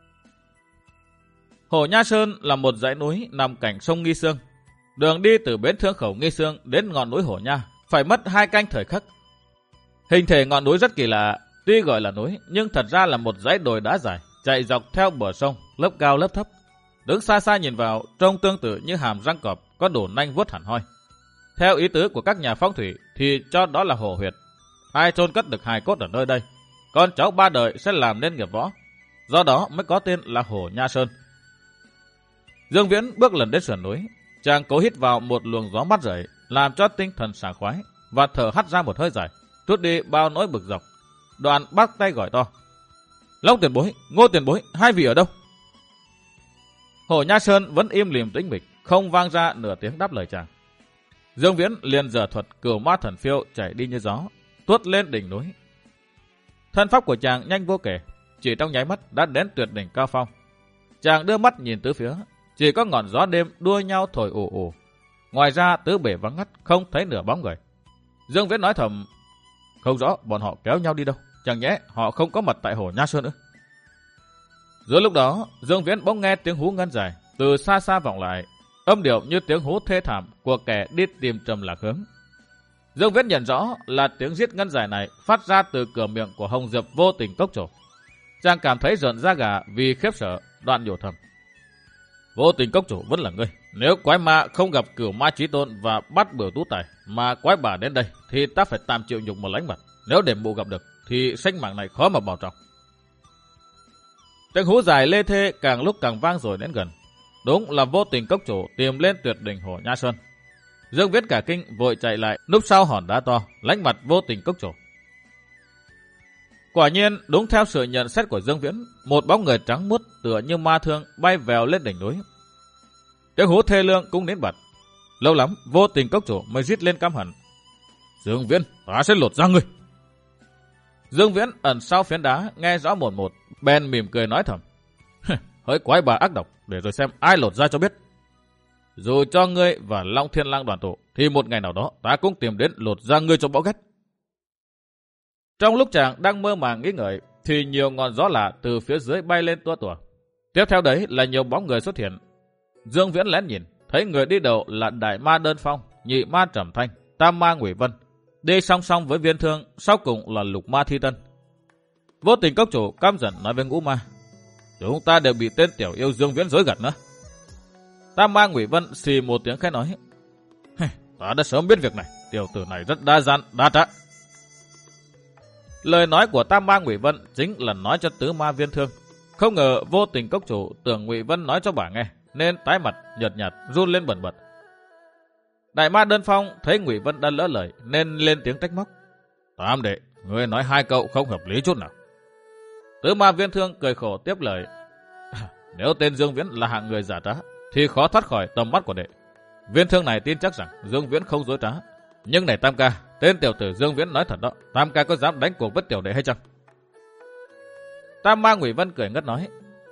Speaker 1: Hổ Nha Sơn là một dãy núi nằm cạnh sông Nghi Sương. Đường đi từ bến thương khẩu Nghi Sương đến ngọn núi Hổ Nha phải mất hai canh thời khắc. Hình thể ngọn núi rất kỳ lạ, tuy gọi là núi nhưng thật ra là một dãy đồi đá dài chạy dọc theo bờ sông, lớp cao lớp thấp. Đứng xa xa nhìn vào, trông tương tự như hàm răng cọp có đủ nanh vuốt hẳn hoi. Theo ý tứ của các nhà phong thủy thì cho đó là hồ huyệt. Ai chôn cất được hài cốt ở nơi đây, con cháu ba đời sẽ làm nên nghiệp võ, do đó mới có tên là Hổ Nha Sơn. Dương Viễn bước lần đến sườn núi, chàng cố hít vào một luồng gió mát rượi, làm cho tinh thần sảng khoái và thở hắt ra một hơi dài, trút đi bao nỗi bực dọc. Đoạn bắt tay gọi to: Long tiền bối, Ngô tiền bối, hai vị ở đâu? Hổ Nha Sơn vẫn im lìm tĩnh mịch, không vang ra nửa tiếng đáp lời chàng. Dương Viễn liền giở thuật Cửu Ma Thần Phiêu chạy đi như gió, tuốt lên đỉnh núi. Thân pháp của chàng nhanh vô kể, chỉ trong nháy mắt đã đến tuyệt đỉnh cao phong. Chàng đưa mắt nhìn tứ phía, chỉ có ngọn gió đêm đua nhau thổi ù ù. Ngoài ra tứ bể vắng ngắt, không thấy nửa bóng người. Dương Viễn nói thầm, không rõ bọn họ kéo nhau đi đâu, chẳng nhẽ họ không có mặt tại hồ Nha Sơn nữa. Giữa lúc đó, Dương Viễn bỗng nghe tiếng hú ngân dài từ xa xa vọng lại, âm điệu như tiếng hú thê thảm của kẻ đi tìm trầm lạc hướng. Dương Viễn nhận rõ là tiếng giết ngân dài này phát ra từ cửa miệng của Hồng Diệp Vô Tình Cốc Chủ. Chàng cảm thấy rợn da gà vì khiếp sợ, đoạn nhủ thầm, Vô Tình Cốc Chủ vẫn là ngươi. Nếu quái ma không gặp Cửu Ma Chí Tôn và bắt Bửu Tú Tài mà quái bà đến đây thì ta phải tạm chịu nhục một lánh mặt. Nếu để mụ gặp được thì sinh mạng này khó mà bảo trọng. Tiếng hú dài lê thê càng lúc càng vang rồi đến gần. Đúng là Vô Tình Cốc Chủ tìm lên tuyệt đỉnh hồ Nha Sơn. Dương Viễn cả kinh vội chạy lại núp sau hòn đá to, lánh mặt Vô Tình Cốc Chủ. Quả nhiên đúng theo sự nhận xét của Dương Viễn, một bóng người trắng muốt tựa như ma thương bay vèo lên đỉnh núi. Tiếng hú thê lương cũng đến bật. Lâu lắm Vô Tình Cốc Chủ mới rít lên căm hận, Dương Viễn, ta sẽ lột ra ngươi. Dương Viễn ẩn sau phiến đá nghe rõ một một, bèn mỉm cười nói thầm, hỡi quái bà ác độc, để rồi xem ai lột ra cho biết. Dù cho ngươi và Long Thiên Lang đoàn tụ, thì một ngày nào đó ta cũng tìm đến lột ra ngươi cho bỏ ghét. Trong lúc chàng đang mơ màng nghĩ ngợi, thì nhiều ngọn gió lạ từ phía dưới bay lên tua tủa. Tiếp theo đấy là nhiều bóng người xuất hiện. Dương Viễn lén nhìn, thấy người đi đầu là Đại Ma Đơn Phong, Nhị Ma Trầm Thanh, Tam Ma Ngụy Vân, đi song song với Viên Thương, sau cùng là Lục Ma Thi Tân. Vô Tình Cốc Chủ căm giận nói với Ngũ Ma, chúng ta đều bị tên tiểu yêu Dương Viễn dối gạt nữa. Tam Ma Ngụy Vân xì một tiếng khẽ nói, ta đã sớm biết việc này, tiểu tử này rất đa gian, đa trá. Lời nói của Tam Ma Ngụy Vân chính là nói cho Tứ Ma Viên Thương. Không ngờ Vô Tình Cốc Chủ tưởng Ngụy Vân nói cho bà nghe, nên tái mặt nhợt nhạt run lên bần bật. Đại Ma Đơn Phong thấy Ngụy Vân đã lỡ lời nên lên tiếng trách móc, Tam đệ, ngươi nói hai câu không hợp lý chút nào. Tứ Ma Viên Thương cười khổ tiếp lời, nếu tên Dương Viễn là hạng người giả trá thì khó thoát khỏi tầm mắt của đệ. Viên Thương này tin chắc rằng Dương Viễn không dối trá. Nhưng này Tam ca, tên tiểu tử Dương Viễn nói thật đó, Tam ca có dám đánh cuộc với tiểu đệ hay chăng? Tam Ma Ngụy Vân cười ngất nói,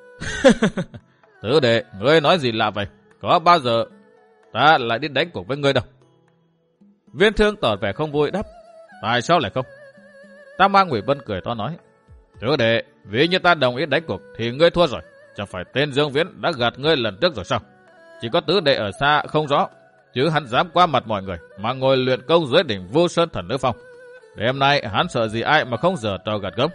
Speaker 1: Tứ đệ, ngươi nói gì lạ vậy? Có bao giờ ta lại đi đánh cuộc với ngươi đâu? Viên Thương tỏ vẻ không vui đáp, tại sao lại không? Tam Ma Ngụy Vân cười to nói, Tứ đệ, vì như ta đồng ý đánh cuộc thì ngươi thua rồi. Chẳng phải tên Dương Viễn đã gạt ngươi lần trước rồi sao? Chỉ có tứ đệ ở xa không rõ, chứ hắn dám qua mặt mọi người mà ngồi luyện công dưới đỉnh Vô Sơn Thần Nữ Phong. Đêm nay hắn sợ gì ai mà không giở trò gạt gẫm.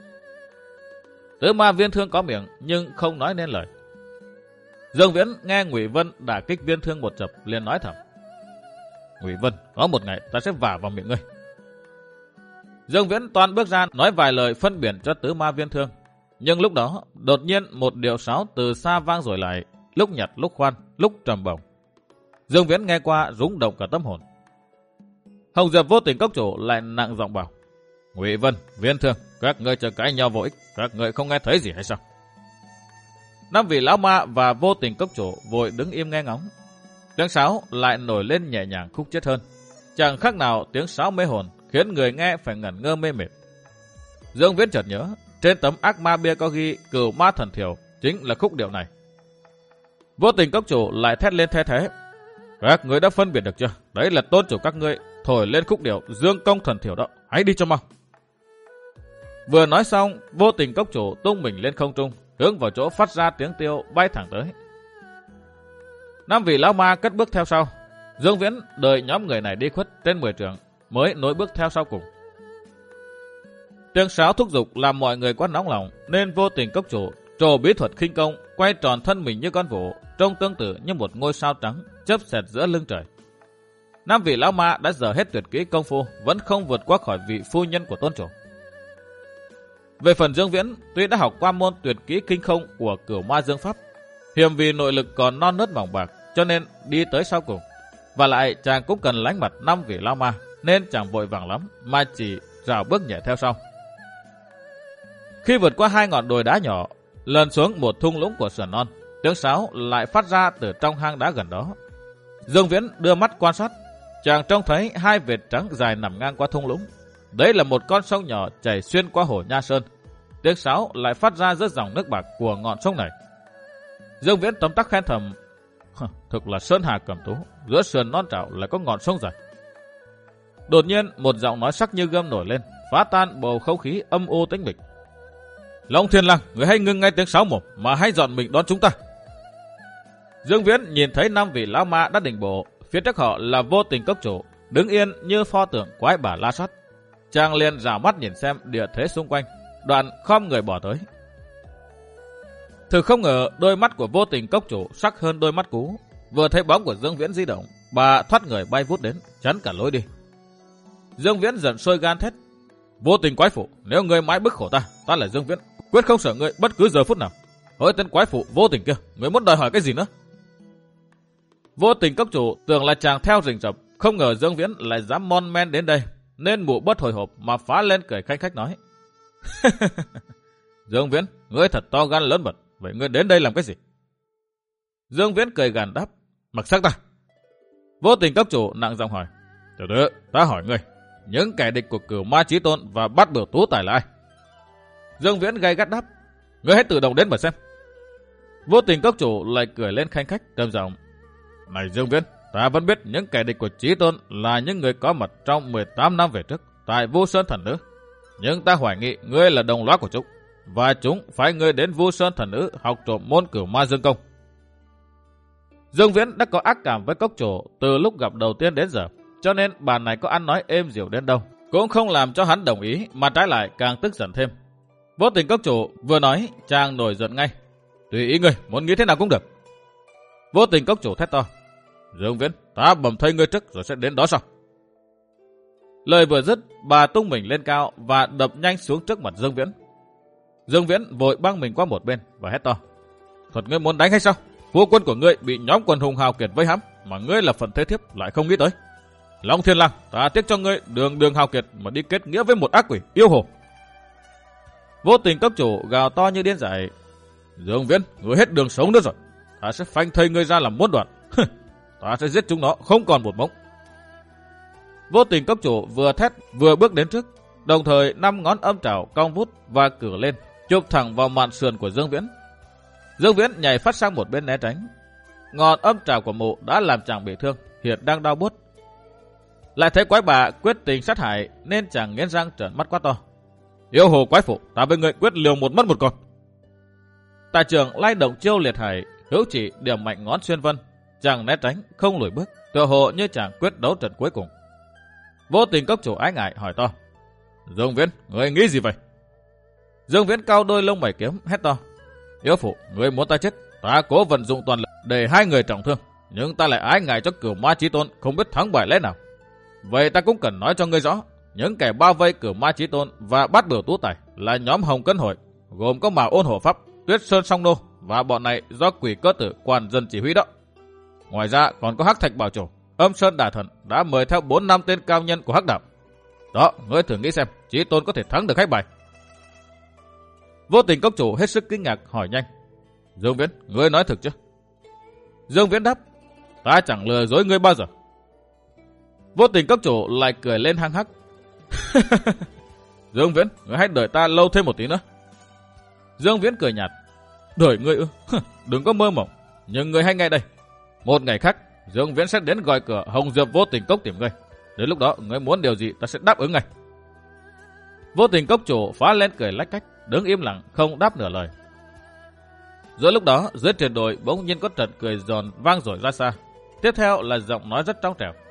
Speaker 1: Tứ Ma Viên Thương có miệng nhưng không nói nên lời. Dương Viễn nghe Ngụy Vân đả kích Viên Thương một chập liền nói thầm, Ngụy Vân, có một ngày ta sẽ vả vào miệng ngươi. Dương Viễn toàn bước ra nói vài lời phân biệt cho Tứ Ma Viên Thương. Nhưng lúc đó đột nhiên một điệu sáo từ xa vang rồi lại, lúc nhặt lúc khoan, lúc trầm bổng. Dương Viễn nghe qua rúng động cả tâm hồn. Hồng Diệp Vô Tình Cốc Chủ lại nặng giọng bảo, Ngụy Vân, Viên Thương, các ngươi chờ cãi nhau vô ích, các ngươi không nghe thấy gì hay sao? Năm vị lão ma và Vô Tình Cốc Chủ vội đứng im nghe ngóng. Tiếng sáo lại nổi lên nhẹ nhàng khúc chiết hơn, chẳng khác nào tiếng sáo mê hồn, khiến người nghe phải ngẩn ngơ mê mệt. Dương Viễn chợt nhớ, trên tấm ác ma bia có ghi Cửu Ma Thần Thiểu chính là khúc điệu này. Vô Tình Cốc Chủ lại thét lên the thế, các ngươi đã phân biệt được chưa? Đấy là tôn chủ các ngươi thổi lên khúc điệu Dương Công Thần Thiểu đó, hãy đi cho mau. Vừa nói xong, Vô Tình Cốc Chủ tung mình lên không trung, hướng vào chỗ phát ra tiếng tiêu bay thẳng tới. Năm vị lão ma cất bước theo sau. Dương Viễn đợi nhóm người này đi khuất trên mười trượng mới nối bước theo sau cùng. Tiếng sáo thúc giục làm mọi người quá nóng lòng, nên Vô Tình Cốc Chủ trổ bí thuật khinh công, quay tròn thân mình như con vũ, trông tương tự như một ngôi sao trắng chớp xẹt giữa lưng trời. Năm vị lão ma đã dở hết tuyệt kỹ công phu, vẫn không vượt qua khỏi vị phu nhân của tôn chủ. Về phần Dương Viễn, tuy đã học qua môn tuyệt kỹ kinh không của Cửu Ma Dương Pháp, hiềm vì nội lực còn non nớt mỏng bạc, cho nên đi tới sau cùng. Và lại chàng cũng cần lánh mặt năm vị lão ma, nên chẳng vội vàng lắm, mà chỉ rào bước nhẹ theo sau. Khi vượt qua hai ngọn đồi đá nhỏ, lần xuống một thung lũng của sườn non, tiếng sáo lại phát ra từ trong hang đá gần đó. Dương Viễn đưa mắt quan sát, chàng trông thấy hai vệt trắng dài nằm ngang qua thung lũng. đấy là một con sông nhỏ chảy xuyên qua hồ Nha Sơn. Tiếng sáo lại phát ra giữa dòng nước bạc của ngọn sông này. Dương Viễn tấm tắc khen thầm, thực là sơn hà cẩm tú, giữa sườn non trạo lại có ngọn sông dài. Đột nhiên một giọng nói sắc như gươm nổi lên, phá tan bầu không khí âm u tĩnh mịch. Long Thiên Lang, người hãy ngưng ngay tiếng sáo mồm mà hãy dọn mình đón chúng ta. Dương Viễn nhìn thấy năm vị lão ma đã định bộ, phía trước họ là Vô Tình cốc chủ, đứng yên như pho tượng quái bà La Sát. Chàng liền rảo mắt nhìn xem địa thế xung quanh, đoạn khom người bỏ tới. Thực không ngờ đôi mắt của Vô Tình cốc chủ sắc hơn đôi mắt cú. Vừa thấy bóng của Dương Viễn di động, bà thoát người bay vút đến, chắn cả lối đi. Dương Viễn giận sôi gan thét, Vô Tình quái phụ, nếu ngươi mãi bức khổ ta, ta là Dương Viễn, quyết không sợ ngươi bất cứ giờ phút nào. Hỡi tên quái phụ Vô Tình kia, ngươi muốn đòi hỏi cái gì nữa? Vô Tình cốc chủ tưởng là chàng theo rình rập, không ngờ Dương Viễn lại dám mon men đến đây, nên mụ bất hồi hộp mà phá lên cười khanh khách nói. Dương Viễn, ngươi thật to gan lớn mật, vậy ngươi đến đây làm cái gì? Dương Viễn cười gằn đáp, mặc sắc ta. Vô Tình cốc chủ nặng giọng hỏi, từ từ, ta hỏi ngươi, những kẻ địch của Cửu Ma Chí Tôn và Bát Biểu Tú Tài là ai? Dương Viễn gay gắt đáp, ngươi hãy tự động đến mà xem. Vô Tình cốc chủ lại cười lên khanh khách trầm giọng, này Dương Viễn, ta vẫn biết những kẻ địch của Chí Tôn là những người có mặt trong mười tám năm về trước tại Vu Sơn Thần Nữ, nhưng ta hoài nghi ngươi là đồng lõa của chúng, và chúng phải ngươi đến Vu Sơn Thần Nữ học trộm môn Cửu Ma Dương Công. Dương Viễn đã có ác cảm với cốc chủ từ lúc gặp đầu tiên đến giờ, cho nên bà này có ăn nói êm dịu đến đâu cũng không làm cho hắn đồng ý, mà trái lại càng tức giận thêm. Vô Tình cốc chủ vừa nói, chàng nổi giận ngay, tùy ý ngươi muốn nghĩ thế nào cũng được. Vô Tình cốc chủ thét to, Dương Viễn, ta bầm thây ngươi trước rồi sẽ đến đó sau. Lời vừa dứt, bà tung mình lên cao và đập nhanh xuống trước mặt Dương Viễn. Dương Viễn vội băng mình qua một bên và hét to, thật ngươi muốn đánh hay sao? Phu quân của ngươi bị nhóm quần hùng hào kiệt vây hãm, mà ngươi là phần thế thiếp lại không nghĩ tới. Long Thiên Lang, ta tiếc cho ngươi đường đường hào kiệt mà đi kết nghĩa với một ác quỷ yêu hồ. Vô Tình cốc chủ gào to như điên dại, Dương Viễn, ngươi hết đường sống nữa rồi, ta sẽ phanh thây ngươi ra làm muôn đoạn. Ta sẽ giết chúng nó không còn một mống. Vô Tình cốc chủ vừa thét vừa bước đến trước, đồng thời năm ngón âm trảo cong vút và cử lên, chụp thẳng vào mạn sườn của Dương Viễn. Dương Viễn nhảy phát sang một bên né tránh. Ngọn âm trảo của mụ đã làm chàng bị thương, hiện đang đau buốt. Lại thấy quái bà quyết tình sát hại nên chàng nghiến răng trợn mắt quát to, yêu hồ quái phụ, ta với người quyết liều một mất một con. Tài trưởng lay động chiêu liệt hải, hữu chỉ điểm mạnh ngón xuyên vân, chàng né tránh không lùi bước, tựa hồ như chàng quyết đấu trận cuối cùng. Vô Tình cốc chủ ái ngại hỏi to, Dương Viễn, người nghĩ gì vậy? Dương Viễn cao đôi lông mày kiếm hét to, yêu phụ, người muốn ta chết, ta cố vận dụng toàn lực để hai người trọng thương, nhưng ta lại ái ngại cho Cửu Ma Chí Tôn không biết thắng bại lẽ nào. Vậy ta cũng cần nói cho ngươi rõ, những kẻ bao vây Cửu Ma Chí Tôn và Bát Biểu Tú Tài là nhóm Hồng Cân Hội, gồm có Mạo Ôn Hộ Pháp, Tuyết Sơn Song Nô, và bọn này do Quỷ Cơ Tử quản dân chỉ huy đó. Ngoài ra còn có Hắc Thạch Bảo Chủ, Âm Sơn Đà Thần đã mời theo bốn năm tên cao nhân của Hắc Đạo. Đó, ngươi thử nghĩ xem, Chí Tôn có thể thắng được hay bại? Vô Tình cốc chủ hết sức kinh ngạc hỏi nhanh, Dương Viễn, ngươi nói thực chứ? Dương Viễn đáp, ta chẳng lừa dối ngươi bao giờ. Vô Tình cốc chủ lại cười lên hăng hắc. Dương Viễn, ngươi hãy đợi ta lâu thêm một tí nữa. Dương Viễn cười nhạt, đợi ngươi ư? Đừng có mơ mộng, nhưng ngươi hãy nghe đây. Một ngày khác, Dương Viễn sẽ đến gọi cửa Hồng Diệp Vô Tình cốc tìm ngươi. Đến lúc đó, ngươi muốn điều gì ta sẽ đáp ứng ngay. Vô Tình cốc chủ phá lên cười lách cách, đứng im lặng không đáp nửa lời. Giữa lúc đó, dưới triền đồi bỗng nhiên có trận cười giòn vang dội ra xa. Tiếp theo là giọng nói rất trong trẻo.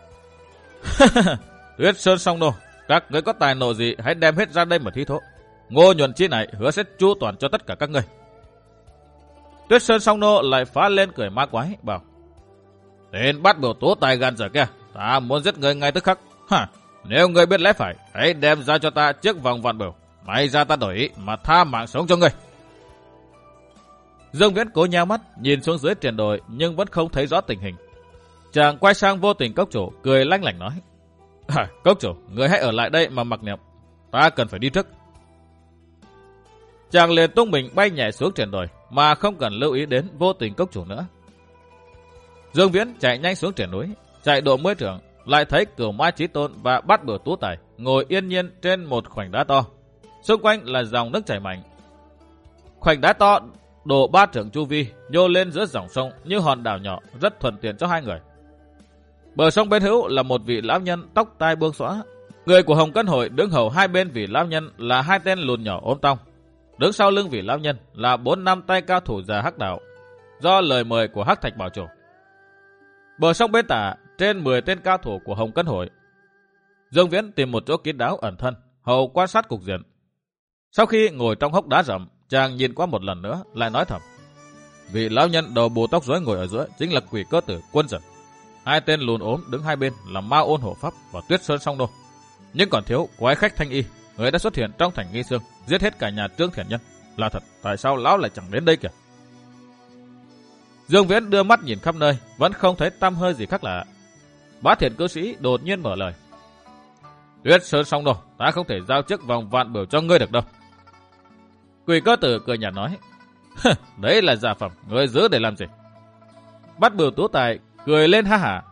Speaker 1: Tuyết Sơn Song Nô, các ngươi có tài nộ gì hãy đem hết ra đây mà thí thố. Ngô Nhuần Chi này hứa sẽ chu toàn cho tất cả các ngươi. Tuyết Sơn Song Nô lại phá lên cười ma quái, bảo, tên Bát Biểu Tú Tài gan dở kia, ta muốn giết ngươi ngay tức khắc. Hả? Nếu ngươi biết lẽ phải, hãy đem ra cho ta chiếc vòng vạn bửu, may ra ta đổi ý mà tha mạng sống cho ngươi. Dương Viễn cố nheo mắt nhìn xuống dưới triền đồi nhưng vẫn không thấy rõ tình hình. Chàng quay sang Vô Tình cốc chủ cười lanh lảnh nói, à, cốc chủ, ngươi hãy ở lại đây mà mặc niệm, ta cần phải đi trước. Chàng liền tung mình bay nhảy xuống triền đồi mà không cần lưu ý đến Vô Tình cốc chủ nữa. Dương Viễn chạy nhanh xuống triền núi, chạy độ mười trượng, lại thấy Cửu Ma Chí Tôn và Bát Bửu Tú Tài ngồi yên nhiên trên một khoảnh đá to. Xung quanh là dòng nước chảy mạnh. Khoảnh đá to độ ba trượng chu vi, nhô lên giữa dòng sông như hòn đảo nhỏ, rất thuận tiện cho hai người. Bờ sông bên hữu là một vị lão nhân tóc tai buông xõa. Người của Hồng Cân Hội đứng hầu hai bên vị lão nhân là hai tên lùn nhỏ ốm tong. Đứng sau lưng vị lão nhân là bốn năm tay cao thủ già hắc đạo, do lời mời của Hắc Thạch Bảo Chủ. Bờ sông bên tả trên mười tên cao thủ của Hồng Cân Hội. Dương Viễn tìm một chỗ kín đáo ẩn thân, hầu quan sát cục diện. Sau khi ngồi trong hốc đá rậm, chàng nhìn qua một lần nữa, lại nói thầm: vị lão nhân đầu bù tóc rối ngồi ở giữa chính là Quỷ Cơ Tử Quân Dần. Hai tên lùn ốm đứng hai bên là Ma Ôn Hộ Pháp và Tuyết Sơn Song Đô. Nhưng còn thiếu quái khách Thanh Y, người đã xuất hiện trong thành Nghi Sương, giết hết cả nhà Trương Thiện Nhân. Là thật, tại sao lão lại chẳng đến đây kìa? Dương Viễn đưa mắt nhìn khắp nơi, vẫn không thấy tăm hơi gì khác lạ. Bá Thiện cư sĩ đột nhiên mở lời: Tuyết Sơn Song Đô, ta không thể giao chức vòng vạn bửu cho ngươi được đâu. Quỷ Cơ Tử cười nhạt nói: đấy là giả phẩm, ngươi giữ để làm gì? Bát Bửu Tú Tài cười lên ha hả: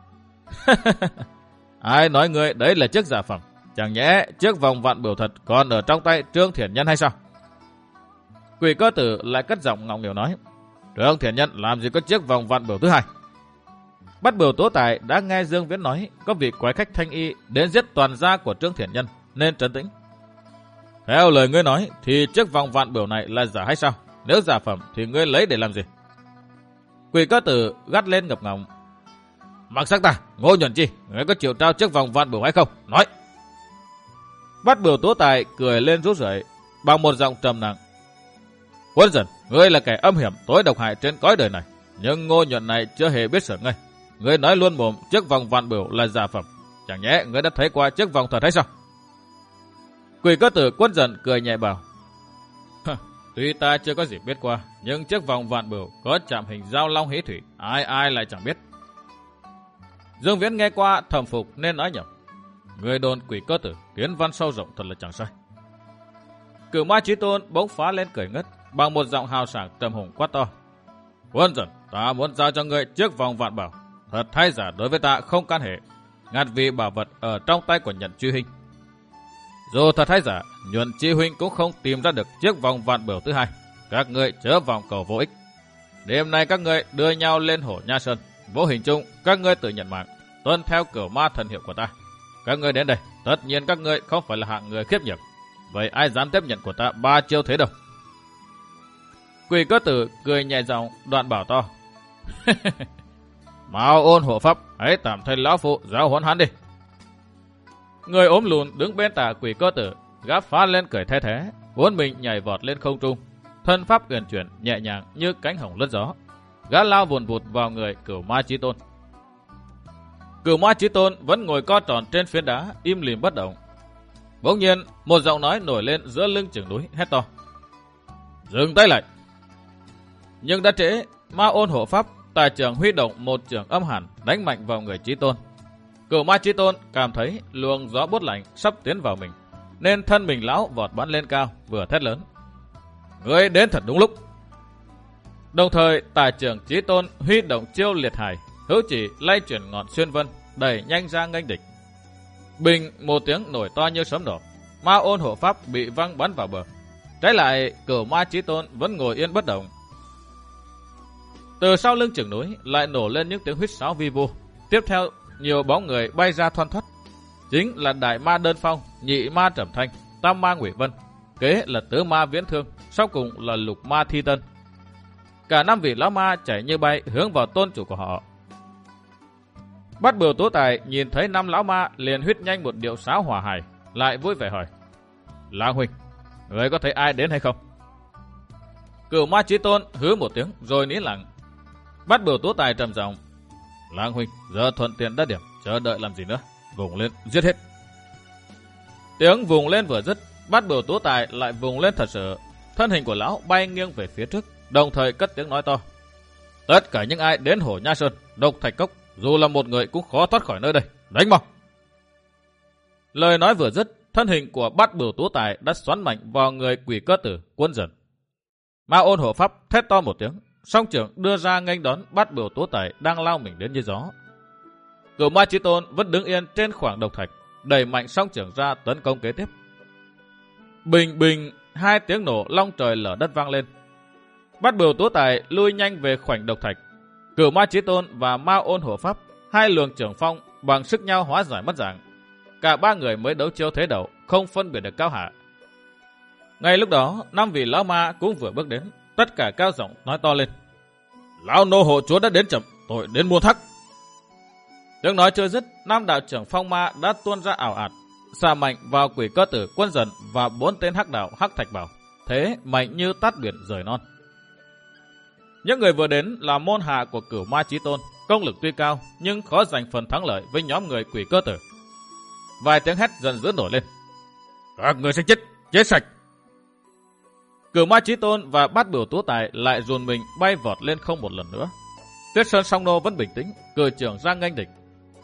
Speaker 1: ai nói ngươi đấy là chiếc giả phẩm? Chẳng nhẽ chiếc vòng vạn bửu thật còn ở trong tay Trương Thiện Nhân hay sao? Quỷ Cơ Tử lại cất giọng ngọng nghịu nói: Trương Thiện Nhân làm gì có chiếc vòng vạn bửu thứ hai? Bát Bửu Tú Tài đã nghe Dương Viễn nói có vị quái khách Thanh Y đến giết toàn gia của Trương Thiện Nhân nên trấn tĩnh. Theo lời ngươi nói thì chiếc vòng vạn bửu này là giả hay sao? Nếu giả phẩm thì ngươi lấy để làm gì? Quỷ Cơ Tử gắt lên ngập ngọng: Mặc sắc ta, Ngô Nhuận Chi, ngươi có chịu trao chiếc vòng vạn bửu hay không? Nói. Bát Bửu Tú Tài cười lên rút rượi bằng một giọng trầm nặng: Quân Dần, ngươi là kẻ âm hiểm tối độc hại trên cõi đời này, nhưng Ngô Nhuận này chưa hề biết sợ ngươi. Ngươi nói luôn mồm chiếc vòng vạn bửu là giả phẩm, chẳng nhẽ ngươi đã thấy qua chiếc vòng thật hay sao? Quỷ Cơ Tử Quân Dần cười nhẹ bảo: Tuy ta chưa có gì biết qua, nhưng chiếc vòng vạn bửu có chạm hình giao long hí thủy, ai ai lại chẳng biết. Dương Viễn nghe qua thầm phục nên nói nhầm: Người đồn Quỷ Cơ Tử kiến văn sâu rộng thật là chẳng sai. Cửu Ma Chí Tôn bỗng phá lên cười ngất, bằng một giọng hào sảng trầm hùng quát to: Quân Dần, ta muốn giao cho ngươi chiếc vòng vạn bảo, thật hay giả đối với ta không can hệ, ngặt vì bảo vật ở trong tay của Nhuận Chi huynh. Dù thật hay giả, Nhuận Chi huynh cũng không tìm ra được chiếc vòng vạn bửu thứ hai. Các ngươi chớ vòng cầu vô ích. Đêm nay các ngươi đưa nhau lên Hổ Nha Sơn, vô hình chung các ngươi tự nhận mạng, tuân theo Cửu Ma thần hiệu của ta. Các ngươi đến đây, tất nhiên các ngươi không phải là hạng người khiếp nhược, vậy ai dám tiếp nhận của ta ba chiêu thế đâu? Quỷ Cơ Tử cười nhẹ giọng đoạn bảo to: Mao Ôn Hộ Pháp, hãy tạm thay lão phụ giáo huấn hắn đi. Người ốm lùn đứng bên tả Quỷ Cơ Tử gã phá lên cười the thế, uốn mình nhảy vọt lên không trung, thân pháp uyển chuyển nhẹ nhàng như cánh hồng lướt gió. Gã lao vùn vụt vào người Cửu Ma Chí Tôn. Cửu Ma Chí Tôn vẫn ngồi co tròn trên phiến đá, im lìm bất động. Bỗng nhiên một giọng nói nổi lên giữa lưng chừng núi, hét to: Dừng tay lại! Nhưng đã trễ, Ma Ôn Hộ Pháp tài trưởng huy động một chưởng âm hàn đánh mạnh vào người Chí Tôn. Cửu Ma Chí Tôn cảm thấy luồng gió buốt lạnh sắp tiến vào mình, nên thân mình lão vọt bắn lên cao, vừa thét lớn: Ngươi đến thật đúng lúc! Đồng thời tài trưởng Chí Tôn huy động chiêu liệt hải, hữu chỉ lay chuyển ngọn xuyên vân, đẩy nhanh ra nghênh địch. Bình một tiếng nổi to như sấm nổ, Ma Ôn Hộ Pháp bị văng bắn vào bờ. Trái lại Cửu Ma Chí Tôn vẫn ngồi yên bất động. Từ sau lưng chừng núi lại nổ lên những tiếng huýt sáo vi vu. Tiếp theo nhiều bóng người bay ra thoăn thoắt, chính là Đại Ma Đơn Phong, Nhị Ma Trầm Thanh, Tam Ma Ngụy Vân, kế là Tứ Ma Viễn Thương, sau cùng là Lục Ma Thi Tân. Cả năm vị lão ma chạy như bay hướng vào tôn chủ của họ. Bát Bửu Tú Tài nhìn thấy năm lão ma liền huýt nhanh một điệu sáo hòa hài, lại vui vẻ hỏi: Lang huynh, người có thấy ai đến hay không? Cửu Ma Chí Tôn hứ một tiếng rồi nín lặng. Bát Bửu Tú Tài trầm giọng: Lang huynh, giờ thuận tiện đắc điểm, chờ đợi làm gì nữa, vùng lên giết hết. Tiếng vùng lên vừa dứt, Bát Bửu Tú Tài lại vùng lên thật sự. Thân hình của lão bay nghiêng về phía trước, đồng thời cất tiếng nói to: Tất cả những ai đến Hổ Nha Sơn, Độc Thạch Cốc, dù là một người cũng khó thoát khỏi nơi đây, đánh mau! Lời nói vừa dứt, thân hình của Bát Bửu Tú Tài đã xoắn mạnh vào người Quỷ Cơ Tử Quân Dần. Ma Ôn Hộ Pháp thét to một tiếng, song trưởng đưa ra nghênh đón Bát Bửu Tú Tài đang lao mình đến như gió. Cửu Ma Chí Tôn vẫn đứng yên trên khoảng độc thạch, đẩy mạnh song trưởng ra tấn công kế tiếp. Bình bình, hai tiếng nổ long trời lở đất vang lên. Bát Bửu Tú Tài lui nhanh về khoảnh độc thạch. Cửu Ma Chí Tôn và Ma Ôn Hộ Pháp, hai luồng trưởng phong bằng sức nhau hóa giải mất dạng. Cả ba người mới đấu chiêu thế đầu, không phân biệt được cao hạ. Ngay lúc đó, năm vị lão ma cũng vừa bước đến, tất cả cao giọng nói to lên: Lão nô hộ chúa đã đến chậm, tội đến muôn thắc. Tiếng nói chưa dứt, năm đạo trưởng phong ma đã tuôn ra ảo ạt, xà mạnh vào Quỷ Cơ Tử, Quân Dần và bốn tên hắc đạo hắc thạch bảo, thế mạnh như tát biển rời non. Những người vừa đến là môn hạ của Cửu Ma Chí Tôn, công lực tuy cao nhưng khó giành phần thắng lợi với nhóm người Quỷ Cơ Tử. Vài tiếng hét giận dữ nổi lên: Các người sẽ chết, chết sạch! Cửu Ma Chí Tôn và Bát Bửu Tú Tài lại dồn mình bay vọt lên không một lần nữa. Tuyết Sơn Song Nô vẫn bình tĩnh, cử trưởng ra nghênh địch.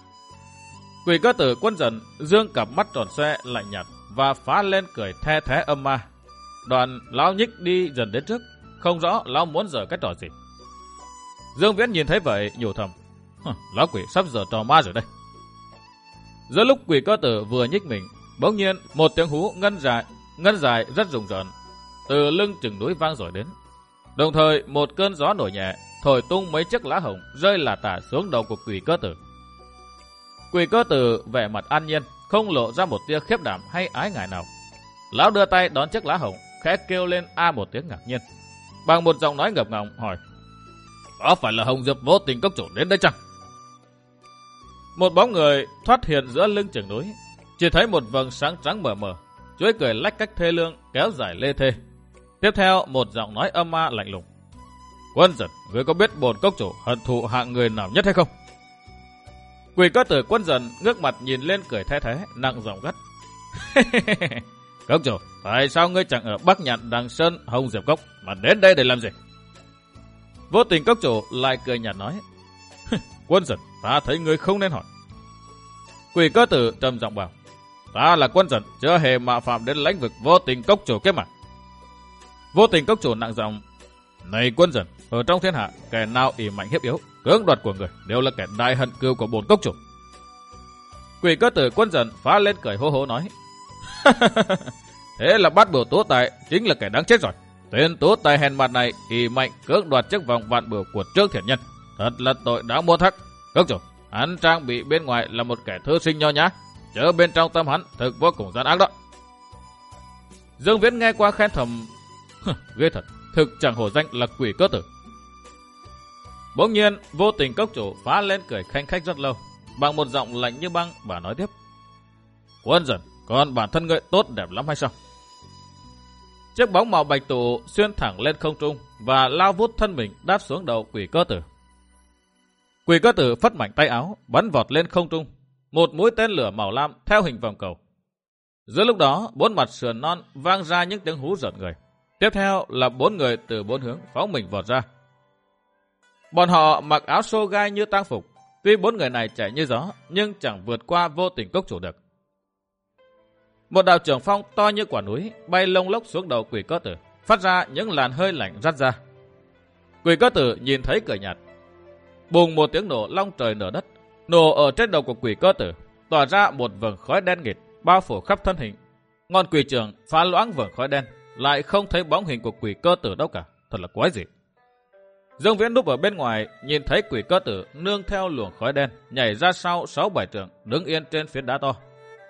Speaker 1: Quỷ Cơ Tử, Quân Dần dương cặp mắt tròn xoe lạnh nhạt và phá lên cười the thé âm ma. Đoạn lão nhích đi dần đến trước, không rõ lão muốn giở cái trò gì. Dương Viễn nhìn thấy vậy nhủ thầm: Lão quỷ sắp giở trò ma rồi đây. Giữa lúc Quỷ Cơ Tử vừa nhích mình, bỗng nhiên một tiếng hú ngân dài, ngân dài rất rùng rợn từ lưng chừng núi vang rồi đến. Đồng thời một cơn gió nổi nhẹ thổi tung mấy chiếc lá hồng rơi lả tả xuống đầu của Quỷ Cơ Tử. Quỷ Cơ Tử vẻ mặt an nhiên, không lộ ra một tia khiếp đảm hay ái ngại nào. Lão đưa tay đón chiếc lá hồng, khẽ kêu lên a một tiếng ngạc nhiên, bằng một giọng nói ngập ngọng hỏi: Có phải là Hồng Diệp Vô Tình Cốc chủ đến đây chăng? Một bóng người thoát hiện giữa lưng chừng núi, chỉ thấy một vầng sáng trắng mờ mờ, chuỗi cười lách cách thê lương kéo dài lê thê. Tiếp theo một giọng nói âm ma lạnh lùng: Quân Dần, ngươi có biết bổn cốc chủ hận thù hạng người nào nhất hay không? Quỷ Cơ Tử, Quân Dần ngước mặt nhìn lên cười the thế, nặng giọng gắt: Cốc chủ, tại sao ngươi chẳng ở Bắc Nhạn, Đằng Sơn, Hồng Diệp Cốc mà đến đây để làm gì? Vô Tình Cốc chủ lại cười nhạt nói: Quân Dần, ta thấy ngươi không nên hỏi. Quỷ Cơ Tử trầm giọng bảo: Ta là Quân Dần, chưa hề mạo phạm đến lãnh vực Vô Tình Cốc chủ kia mà. Vô Tình Cốc chủ nặng giọng: Này Quân Dần, ở trong thiên hạ, kẻ nào ỷ mạnh hiếp yếu, cưỡng đoạt của người đều là kẻ đại hận cừu của bổn cốc chủ. Quỷ Cơ Tử, Quân Dần phá lên cười hô hố nói: Thế là Bát Bửu Tú Tài chính là kẻ đáng chết rồi. Tên Tú Tài hèn mặt này ỷ mạnh cưỡng đoạt chiếc vòng vạn bửu của Trương Thiện Nhân, thật là tội đáng muôn thắc. Cốc chủ, hắn trang bị bên ngoài là một kẻ thư sinh nho nhã, chớ bên trong tâm hắn thực vô cùng gian ác đó. Dương Viễn nghe qua khen thầm: Ghê thật, thực chẳng hổ danh là Quỷ Cơ Tử. Bỗng nhiên Vô Tình Cốc chủ phá lên cười khanh khách rất lâu, bằng một giọng lạnh như băng và nói tiếp: Quân Dần, còn bản thân ngươi tốt đẹp lắm hay sao? Chiếc bóng màu bạch tụ xuyên thẳng lên không trung và lao vút thân mình đáp xuống đầu Quỷ Cơ Tử. Quỷ Cơ Tử phất mạnh tay áo, bắn vọt lên không trung, một mũi tên lửa màu lam theo hình vòng cầu. Giữa lúc đó, bốn mặt sườn non vang ra những tiếng hú rợn người. Tiếp theo là bốn người từ bốn hướng phóng mình vọt ra. Bọn họ mặc áo xô gai như tang phục. Tuy bốn người này chạy như gió, nhưng chẳng vượt qua Vô Tình Cốc chủ được. Một đạo trưởng phong to như quả núi bay lông lốc xuống đầu Quỷ Cơ Tử, phát ra những làn hơi lạnh rát ra. Quỷ Cơ Tử nhìn thấy cười nhạt. Bùng một tiếng nổ long trời nở đất, nổ ở trên đầu của Quỷ Cơ Tử, tỏa ra một vầng khói đen nghịt bao phủ khắp thân hình. Ngọn quỷ trường phá loãng vầng khói đen, lại không thấy bóng hình của Quỷ Cơ Tử đâu cả, thật là quái dị. Dương Viễn núp ở bên ngoài, nhìn thấy Quỷ Cơ Tử nương theo luồng khói đen nhảy ra sau sáu bảy trượng, đứng yên trên phiến đá to.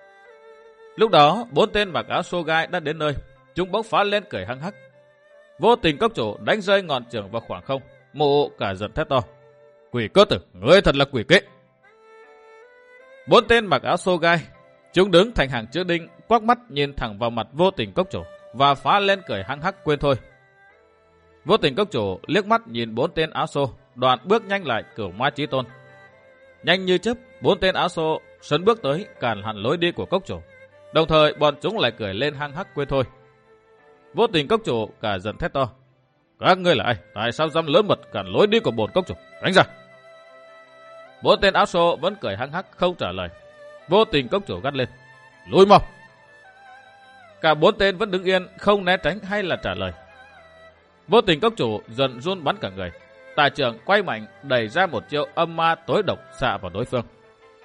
Speaker 1: Lúc đó bốn tên mặc áo xô gai đã đến nơi, chúng bỗng phá lên cười hăng hắc. Vô Tình Cốc chủ đánh rơi ngọn trường vào khoảng không, mụ cả giận thét to: Quỷ Cơ Tử, ngươi thật là quỷ kế! Bốn tên mặc áo xô gai, chúng đứng thành hàng chữ đinh, quắc mắt nhìn thẳng vào mặt Vô Tình Cốc chủ và phá lên cười hăng hắc quên thôi. Vô Tình Cốc chủ liếc mắt nhìn bốn tên áo xô, đoạn bước nhanh lại Cửu Ma Chí Tôn. Nhanh như chớp, bốn tên áo xô sấn bước tới cản hẳn lối đi của cốc chủ. Đồng thời bọn chúng lại cười lên hăng hắc quên thôi. Vô Tình Cốc chủ cả giận thét to: Các ngươi là ai? Tại sao dám lớn mật cản lối đi của bổn cốc chủ? Đánh ra! Bốn tên áo xô vẫn cười hăng hắc không trả lời. Vô Tình Cốc chủ gắt lên: Lùi mau! Cả bốn tên vẫn đứng yên, không né tránh hay là trả lời. Vô Tình Cốc chủ dần run bắn cả người. Tà trưởng quay mạnh đẩy ra một chiêu âm ma tối độc xạ vào đối phương.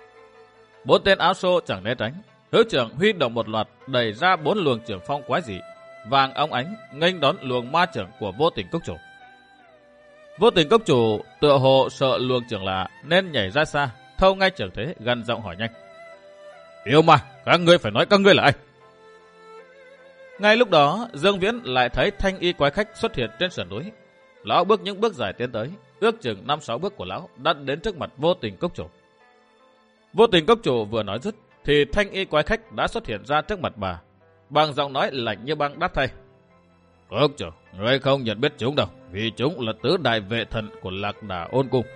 Speaker 1: bốn tên áo xô chẳng né tránh. Hữu trưởng huy động một loạt đẩy ra bốn luồng trưởng phong quái dị, vàng óng ánh nghênh đón luồng ma trưởng của Vô Tình Cốc Chủ. Vô Tình Cốc Chủ tựa hồ sợ luồng trưởng lạ nên nhảy ra xa, thâu ngay trưởng thế, gằn giọng hỏi nhanh: Yêu ma, các ngươi phải nói các ngươi là ai? Ngay lúc đó, Dương Viễn lại thấy thanh y quái khách xuất hiện trên sườn núi. Lão bước những bước dài tiến tới, ước chừng năm sáu bước của lão đã đến trước mặt Vô Tình Cốc Chủ. Vô Tình Cốc Chủ vừa nói dứt thì thanh y quái khách đã xuất hiện ra trước mặt bà, bằng giọng nói lạnh như băng đáp thay: Cốc Chủ, ngươi không nhận biết chúng đâu, vì chúng là tứ đại vệ thần của Lạc Đà Ôn Cung.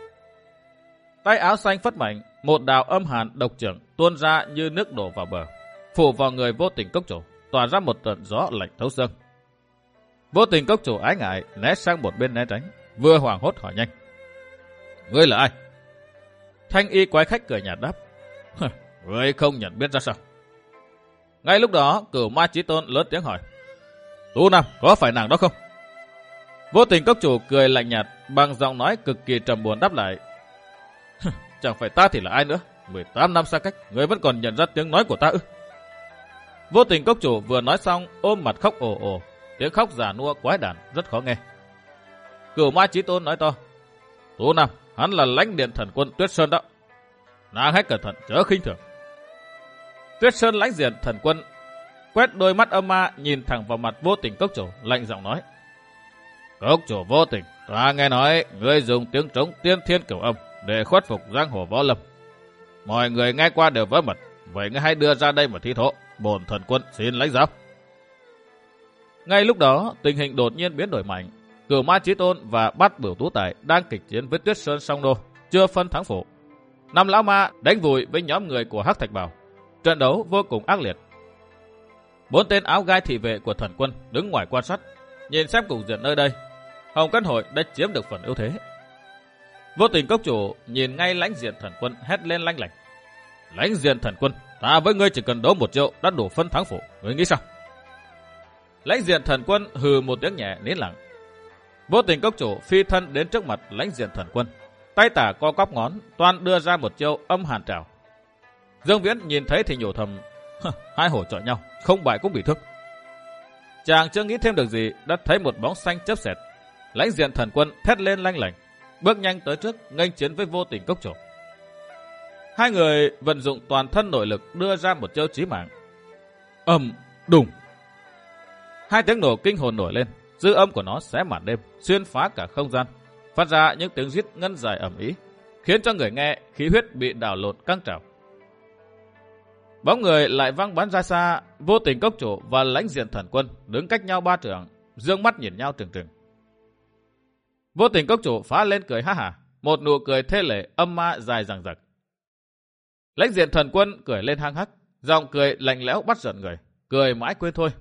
Speaker 1: Tay áo xanh phất mạnh, một đạo âm hàn độc trưởng tuôn ra như nước đổ vào bờ, phủ vào người Vô Tình Cốc Chủ, tỏa ra một trận gió lạnh thấu xương. Vô Tình Cốc Chủ ái ngại né sang một bên né tránh, vừa hoảng hốt hỏi nhanh: Ngươi là ai? Thanh y quái khách cười nhạt đáp: Ngươi không nhận biết ra sao? Ngay lúc đó, Cửu Ma Chí Tôn lớn tiếng hỏi: Tú Nam, có phải nàng đó không? Vô Tình Cốc Chủ cười lạnh nhạt, bằng giọng nói cực kỳ trầm buồn đáp lại: Chẳng phải ta thì là ai nữa? mười tám năm xa cách, ngươi vẫn còn nhận ra tiếng nói của ta ư? Vô Tình Cốc Chủ vừa nói xong, ôm mặt khóc ồ ồ, tiếng khóc già nua quái đản rất khó nghe. Cửu Ma Chí Tôn nói to: Tú Nam, hắn là lãnh điện thần quân Tuyết Sơn đó. Nàng hãy cẩn thận, chớ khinh thường. Tuyết Sơn lãnh diện thần quân quét đôi mắt âm ma nhìn thẳng vào mặt Vô Tình Cốc Chủ, lạnh giọng nói: Cốc Chủ Vô Tình, ta nghe nói ngươi dùng tiếng trống tiên thiên cửu âm để khuất phục giang hồ võ lâm. Mọi người nghe qua đều vỡ mật, vậy ngươi hãy đưa ra đây mà thi thố, bổn thần quân xin lãnh giáo. Ngay lúc đó, tình hình đột nhiên biến đổi mạnh. Cửu Ma Chí Tôn và Bát Bửu Tú Tài đang kịch chiến với Tuyết Sơn Song Đô, chưa phân thắng phụ. Năm lão ma đánh vùi với nhóm người của Hắc Thạch Bảo. Trận đấu vô cùng ác liệt. Bốn tên áo gai thị vệ của thần quân đứng ngoài quan sát, nhìn xem cục diện nơi đây. Hồng Cân Hội đã chiếm được phần ưu thế. Vô Tình Cốc Chủ nhìn ngay lãnh diện thần quân hét lên lanh lảnh: Lãnh diện thần quân, ta với ngươi chỉ cần đấu một triệu đã đủ phân thắng phụ, ngươi nghĩ sao? Lãnh diện thần quân hừ một tiếng nhẹ nín lặng. Vô Tình Cốc Chủ phi thân đến trước mặt lãnh diện thần quân, tay tả co cóp ngón, toan đưa ra một chiêu âm hàn trảo. Dương Viễn nhìn thấy thì nhổ thầm: Hai hổ chọi nhau, không bại cũng bị thương. Chàng chưa nghĩ thêm được gì, đã thấy một bóng xanh chớp xẹt. Lãnh diện thần quân thét lên lanh lảnh, bước nhanh tới trước nghênh chiến với Vô Tình Cốc Chủ. Hai người vận dụng toàn thân nội lực đưa ra một chiêu chí mạng. Ầm đùng, hai tiếng nổ kinh hồn nổi lên, dư âm của nó xé màn đêm, xuyên phá cả không gian, phát ra những tiếng rít ngân dài ầm ĩ, khiến cho người nghe khí huyết bị đảo lộn căng trào. Bóng người lại văng bắn ra xa. Vô Tình Cốc Chủ và lãnh diện thần quân đứng cách nhau ba trượng, dương mắt nhìn nhau trừng trừng. Vô Tình Cốc Chủ phá lên cười ha hả, một nụ cười thê lệ âm ma dài dằng dặc. Lãnh diện thần quân cười lên hăng hắc, giọng cười lạnh lẽo bắt giận người, cười mãi quên thôi.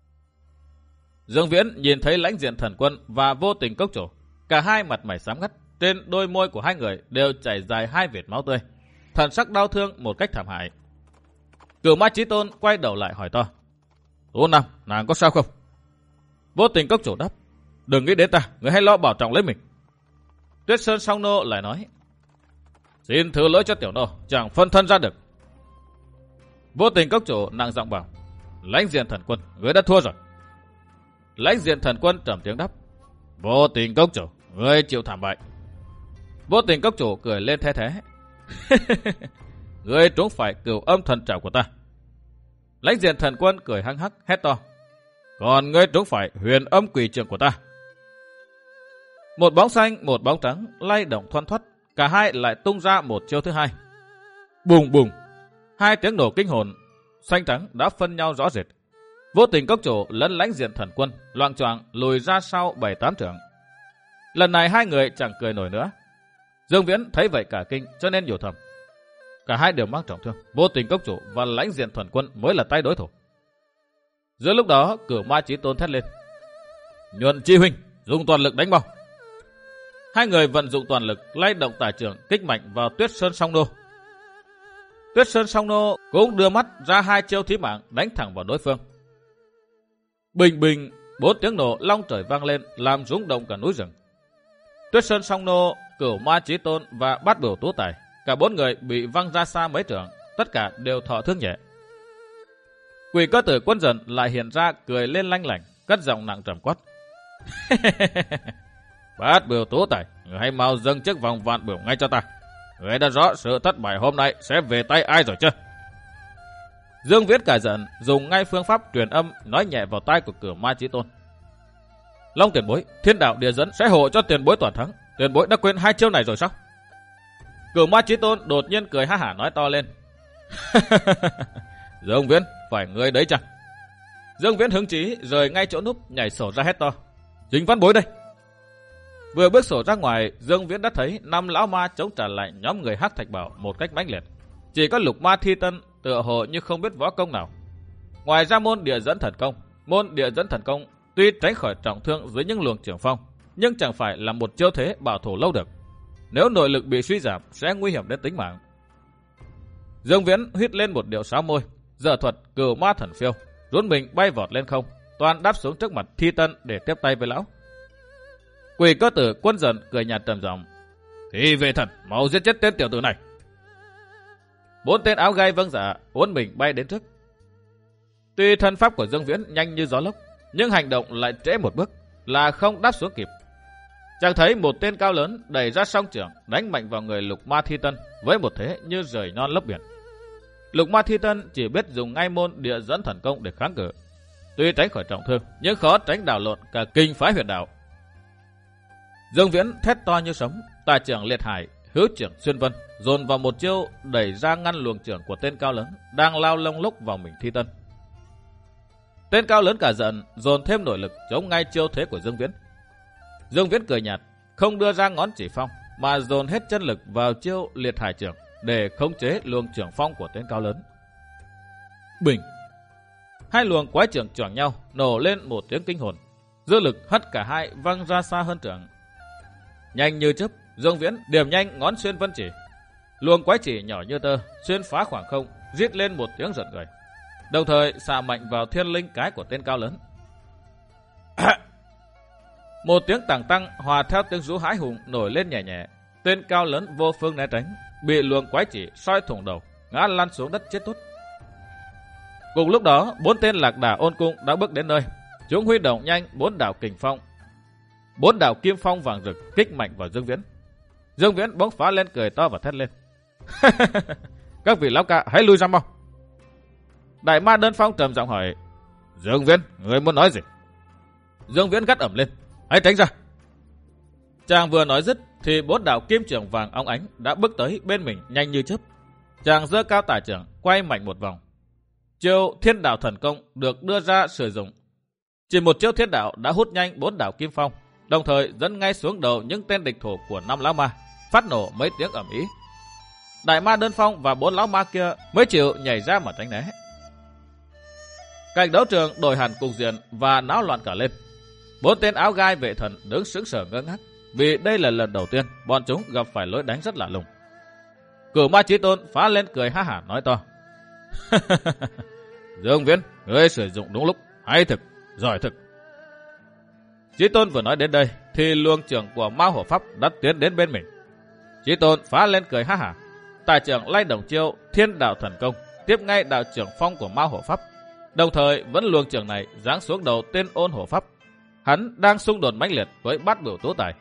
Speaker 1: Dương Viễn nhìn thấy lãnh diện thần quân và Vô Tình Cốc Chủ, cả hai mặt mày xám ngắt, trên đôi môi của hai người đều chảy dài hai vệt máu tươi, thần sắc đau thương một cách thảm hại. Cửu Ma Chí Tôn quay đầu lại hỏi to: Tú Nam, nàng có sao không? Vô Tình Cốc Chủ đáp: Đừng nghĩ đến ta, người hãy lo bảo trọng lấy mình. Tuyết Sơn Song Nô lại nói: Xin thứ lỗi cho tiểu nô, chẳng phân thân ra được. Vô Tình Cốc Chủ nặng giọng bảo: Lãnh diện thần quân, người đã thua rồi. Lãnh diện thần quân trầm tiếng đáp: Vô Tình Cốc Chủ, người chịu thảm bại. Vô Tình Cốc Chủ cười lên the thế: Ngươi trúng phải cửu âm thần trảo của ta. Lãnh diện thần quân cười hăng hắc hét to: Còn ngươi trúng phải huyền âm quỷ trường của ta. Một bóng xanh, một bóng trắng lay động thoăn thoắt, cả hai lại tung ra một chiêu thứ hai. Bùng bùng, hai tiếng nổ kinh hồn, xanh trắng đã phân nhau rõ rệt. Vô Tình Cốc Chủ lẫn lãnh diện thần quân loạng choạng lùi ra sau bảy tám trượng. Lần này hai người chẳng cười nổi nữa. Dương Viễn thấy vậy cả kinh, cho nên nhủ thầm: Cả hai đều mắc trọng thương, Vô Tình Cốc Chủ và lãnh diện thần quân mới là tay đối thủ. Giữa lúc đó, Cửu Ma Chí Tôn thét lên: Nhuận Chi huynh, dùng toàn lực đánh mau. Hai người vận dụng toàn lực lay động tả trường kích mạnh vào Tuyết Sơn Song Nô. Tuyết Sơn Song Nô cũng đưa mắt ra hai chiêu thí mạng đánh thẳng vào đối phương. Bình bình, bốn tiếng nổ long trời vang lên làm rung động cả núi rừng. Tuyết Sơn Song Nô, Cửu Ma Chí Tôn và Bát Bửu Tú Tài, cả bốn người bị văng ra xa mấy trượng, tất cả đều thọ thương nhẹ. Quỷ Cơ Tử Quân Dần lại hiện ra cười lên lanh lảnh, cất giọng nặng trầm quát. Bát Bửu Tú Tài, người hãy mau dâng chức vòng vạn bửu ngay cho ta. Người đã rõ sự thất bại hôm nay sẽ về tay ai rồi chưa? Dương Viễn cả giận, dùng ngay phương pháp truyền âm nói nhẹ vào tai của Cửu Ma Chí Tôn. Long tiền bối, thiên đạo địa dẫn sẽ hộ cho tiền bối toàn thắng. Tiền bối đã quên hai chiêu này rồi sao? Cửu Ma Chí Tôn đột nhiên cười ha hả nói to lên. Dương Viễn, phải ngươi đấy chăng? Dương Viễn hứng chí rời ngay chỗ núp, nhảy sổ ra hét to. Chính Văn Bối đây. Vừa bước sổ ra ngoài, Dương Viễn đã thấy năm lão ma chống trả lại nhóm người Hắc Thạch Bảo một cách mãnh liệt. Chỉ có Lục Ma Thi Tân tựa hồ như không biết võ công nào. Ngoài ra môn địa dẫn thần công, môn địa dẫn thần công tuy tránh khỏi trọng thương dưới những luồng trường phong, nhưng chẳng phải là một chiêu thế bảo thủ lâu được. Nếu nội lực bị suy giảm sẽ nguy hiểm đến tính mạng. Dương Viễn huýt lên một điệu sáo môi, dở thuật Cửu Ma Thần Phiêu, rút mình bay vọt lên không, toàn đáp xuống trước mặt Thi Tân để tiếp tay với lão. Quỷ Cơ Tử Quân Dần cười nhạt trầm giọng. Thì về thần, mau giết chết tên tiểu tử này. Bốn tên áo gai vâng dạ, uốn mình bay đến trước. Tuy thân pháp của Dương Viễn nhanh như gió lốc, nhưng hành động lại trễ một bước, là không đáp xuống kịp. Chàng thấy một tên cao lớn đẩy ra song trưởng đánh mạnh vào người Lục Ma Thi Tân với một thế như rời non lấp biển. Lục Ma Thi Tân chỉ biết dùng ngay môn địa dẫn thần công để kháng cự. Tuy tránh khỏi trọng thương, nhưng khó tránh đảo lộn cả kinh phái huyệt đạo. Dương Viễn thét to như sấm, tà trưởng liệt hải, hữu trưởng xuyên vân, dồn vào một chiêu đẩy ra ngăn luồng trưởng của tên cao lớn đang lao lông lốc vào mình Thi Tân. Tên cao lớn cả giận, dồn thêm nội lực chống ngay chiêu thế của Dương Viễn. Dương Viễn cười nhạt, không đưa ra ngón chỉ phong, mà dồn hết chân lực vào chiêu liệt hải trưởng để khống chế luồng trưởng phong của tên cao lớn. Bình! Hai luồng quái trưởng choảng nhau, nổ lên một tiếng kinh hồn. Dư lực hất cả hai văng ra xa hơn trưởng. Nhanh như chớp, Dương Viễn điểm nhanh ngón xuyên vân chỉ. Luồng quái chỉ nhỏ như tơ, xuyên phá khoảng không, rít lên một tiếng giật người. Đồng thời xạ mạnh vào thiên linh cái của tên cao lớn. Một tiếng tàng tăng hòa theo tiếng rú hãi hùng nổi lên nhẹ nhẹ. Tên cao lớn vô phương né tránh, bị luồng quái chỉ soi thủng đầu, ngã lăn xuống đất chết tốt. Cùng lúc đó, bốn tên lạc đà ôn cung đã bước đến nơi. Chúng huy động nhanh bốn đạo kình phong, bốn đạo kim phong vàng rực kích mạnh vào Dương Viễn. Dương Viễn bỗng phá lên cười to và thét lên. Các vị lão ca hãy lui ra mau. Đại ma đơn phong trầm giọng hỏi. Dương Viễn, người muốn nói gì? Dương Viễn gắt ẩm lên. Hãy tránh ra. Chàng vừa nói dứt thì bốn đạo kim trưởng vàng óng ánh đã bước tới bên mình nhanh như chớp. Chàng giơ cao tả trưởng quay mạnh một vòng. Chiêu thiên đạo thần công được đưa ra sử dụng. Chỉ một chiêu thiên đạo đã hút nhanh bốn đạo kim phong, đồng thời dẫn ngay xuống đầu những tên địch thủ của năm lão ma, phát nổ mấy tiếng ầm ĩ. Đại ma đơn phong và bốn lão ma kia mới chịu nhảy ra mà tránh né. Cảnh đấu trường đổi hẳn cục diện và náo loạn cả lên. Bốn tên áo gai vệ thần đứng sững sờ ngơ ngác, vì đây là lần đầu tiên bọn chúng gặp phải lối đánh rất lạ lùng. Cửu Ma Chí Tôn phá lên cười ha hả nói to. Dương Viễn, ngươi sử dụng đúng lúc, hay thực, giỏi thực. Chí Tôn vừa nói đến đây thì luồng trưởng của Mao Hổ Pháp đã tiến đến bên mình. Chí Tôn phá lên cười ha hả, tài trưởng lay động chiêu thiên đạo thần công tiếp ngay đạo trưởng phong của Mao Hổ Pháp, đồng thời vẫn luồng trưởng này giáng xuống đầu tên Ôn Hổ Pháp. Hắn đang xung đột mãnh liệt với Bát Bửu Tú Tài.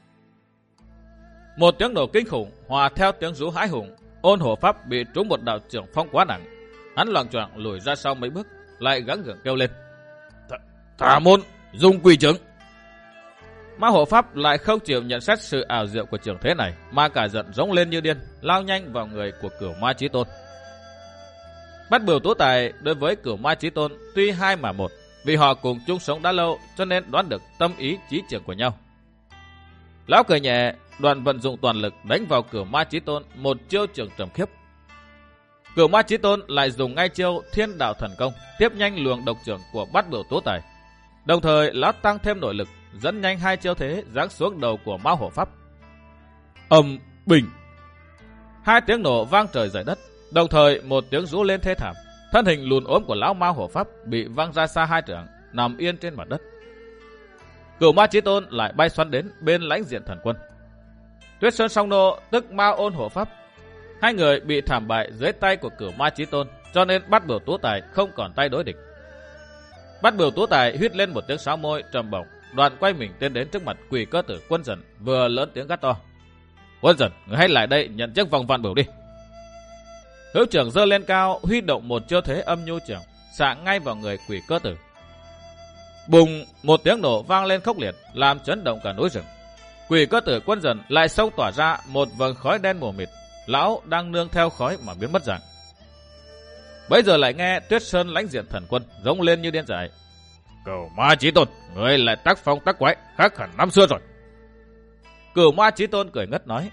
Speaker 1: Một tiếng nổ kinh khủng hòa theo tiếng rú hãi hùng. Ôn Hổ Pháp bị trúng một đạo trưởng phong quá nặng. Hắn loạng choạng lùi ra sau mấy bước, lại gắng gượng kêu lên. Thả môn, dùng quỷ trưởng. Ma Hổ Pháp lại không chịu nhận xét sự ảo diệu của trưởng thế này, mà cả giận rống lên như điên, lao nhanh vào người của Cửu Ma Chí Tôn. Bát Bửu Tú Tài đối với Cửu Ma Chí Tôn tuy hai mà một, vì họ cùng chung sống đã lâu cho nên đoán được tâm ý chí trưởng của nhau. Lão cười nhẹ, đoạn vận dụng toàn lực đánh vào Cửu Ma Chí Tôn một chiêu trưởng trầm khiếp. Cửu Ma Chí Tôn lại dùng ngay chiêu thiên đạo thần công tiếp nhanh luồng độc trưởng của Bát Bửu Tú Tài. Đồng thời lão tăng thêm nội lực dẫn nhanh hai chiêu thế giáng xuống đầu của Mao Hổ Pháp. Ầm bình, hai tiếng nổ vang trời rời đất, đồng thời một tiếng rú lên thê thảm. Thân hình lùn ốm của lão Mao Hổ Pháp bị văng ra xa hai trượng, nằm yên trên mặt đất. Cửu Ma Chí Tôn lại bay xoắn đến bên lãnh diện thần quân. Tuyết Sơn Song Nô tức Mao Ôn Hổ Pháp Hai người bị thảm bại dưới tay của Cửu Ma Chí Tôn, cho nên Bát Biểu Tú Tài không còn tay đối địch. Bát Biểu Tú Tài huýt lên một tiếng sáo môi trầm bổng, đoạn quay mình tiến đến trước mặt Quỷ Cơ Tử Quân Dần, vừa lớn tiếng gắt to: Quân Dần, người hãy lại đây nhận chiếc vòng vạn bửu đi. Hữu trưởng giơ lên cao, huy động một chiêu thế âm nhu trưởng, xạ ngay vào người Quỷ Cơ Tử. Bùng, một tiếng nổ vang lên khốc liệt, làm chấn động cả núi rừng. Quỷ Cơ Tử Quân Dần lại xông tỏa ra một vầng khói đen mù mịt, lão đang nương theo khói mà biến mất dạng. Bấy giờ lại nghe Tuyết Sơn Lãnh Diện Thần Quân rống lên như điên dại: Cửu Ma Chí Tôn, người lại tác phong tác quái, khác hẳn năm xưa rồi. Cửu Ma Chí Tôn cười ngất nói: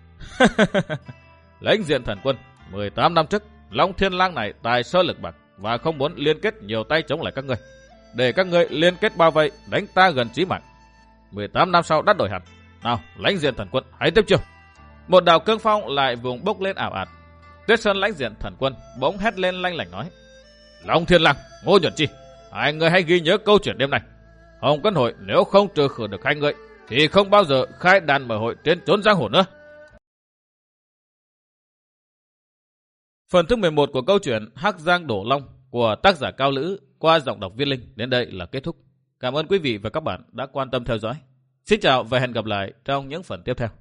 Speaker 1: Lãnh Diện Thần Quân, mười tám năm trước, Long Thiên Lang này tài sơ lực bạc và không muốn liên kết nhiều tay chống lại các ngươi, để các ngươi liên kết bao vây đánh ta gần chí mạng. mười tám năm sau đã đổi hẳn. Nào, Lãnh Diện Thần Quân, hãy tiếp chiêu. Một đạo cương phong lại vùng bốc lên ảo ạt. Tuyết Sơn Lãnh Diện Thần Quân bỗng hét lên lanh lảnh nói: Long Thiên Lang, Ngô Nhuận Chi, hai người hãy ghi nhớ câu chuyện đêm nay. Hồng Cân Hội nếu không trừ khử được hai người thì không bao giờ khai đàn mở hội trên chốn giang hồ nữa. Phần thứ mười một của câu chuyện Hắc Giang Đổ Long của tác giả Cao Lữ qua giọng đọc Viên Linh đến đây là kết thúc. Cảm ơn quý vị và các bạn đã quan tâm theo dõi. Xin chào và hẹn gặp lại trong những phần tiếp theo.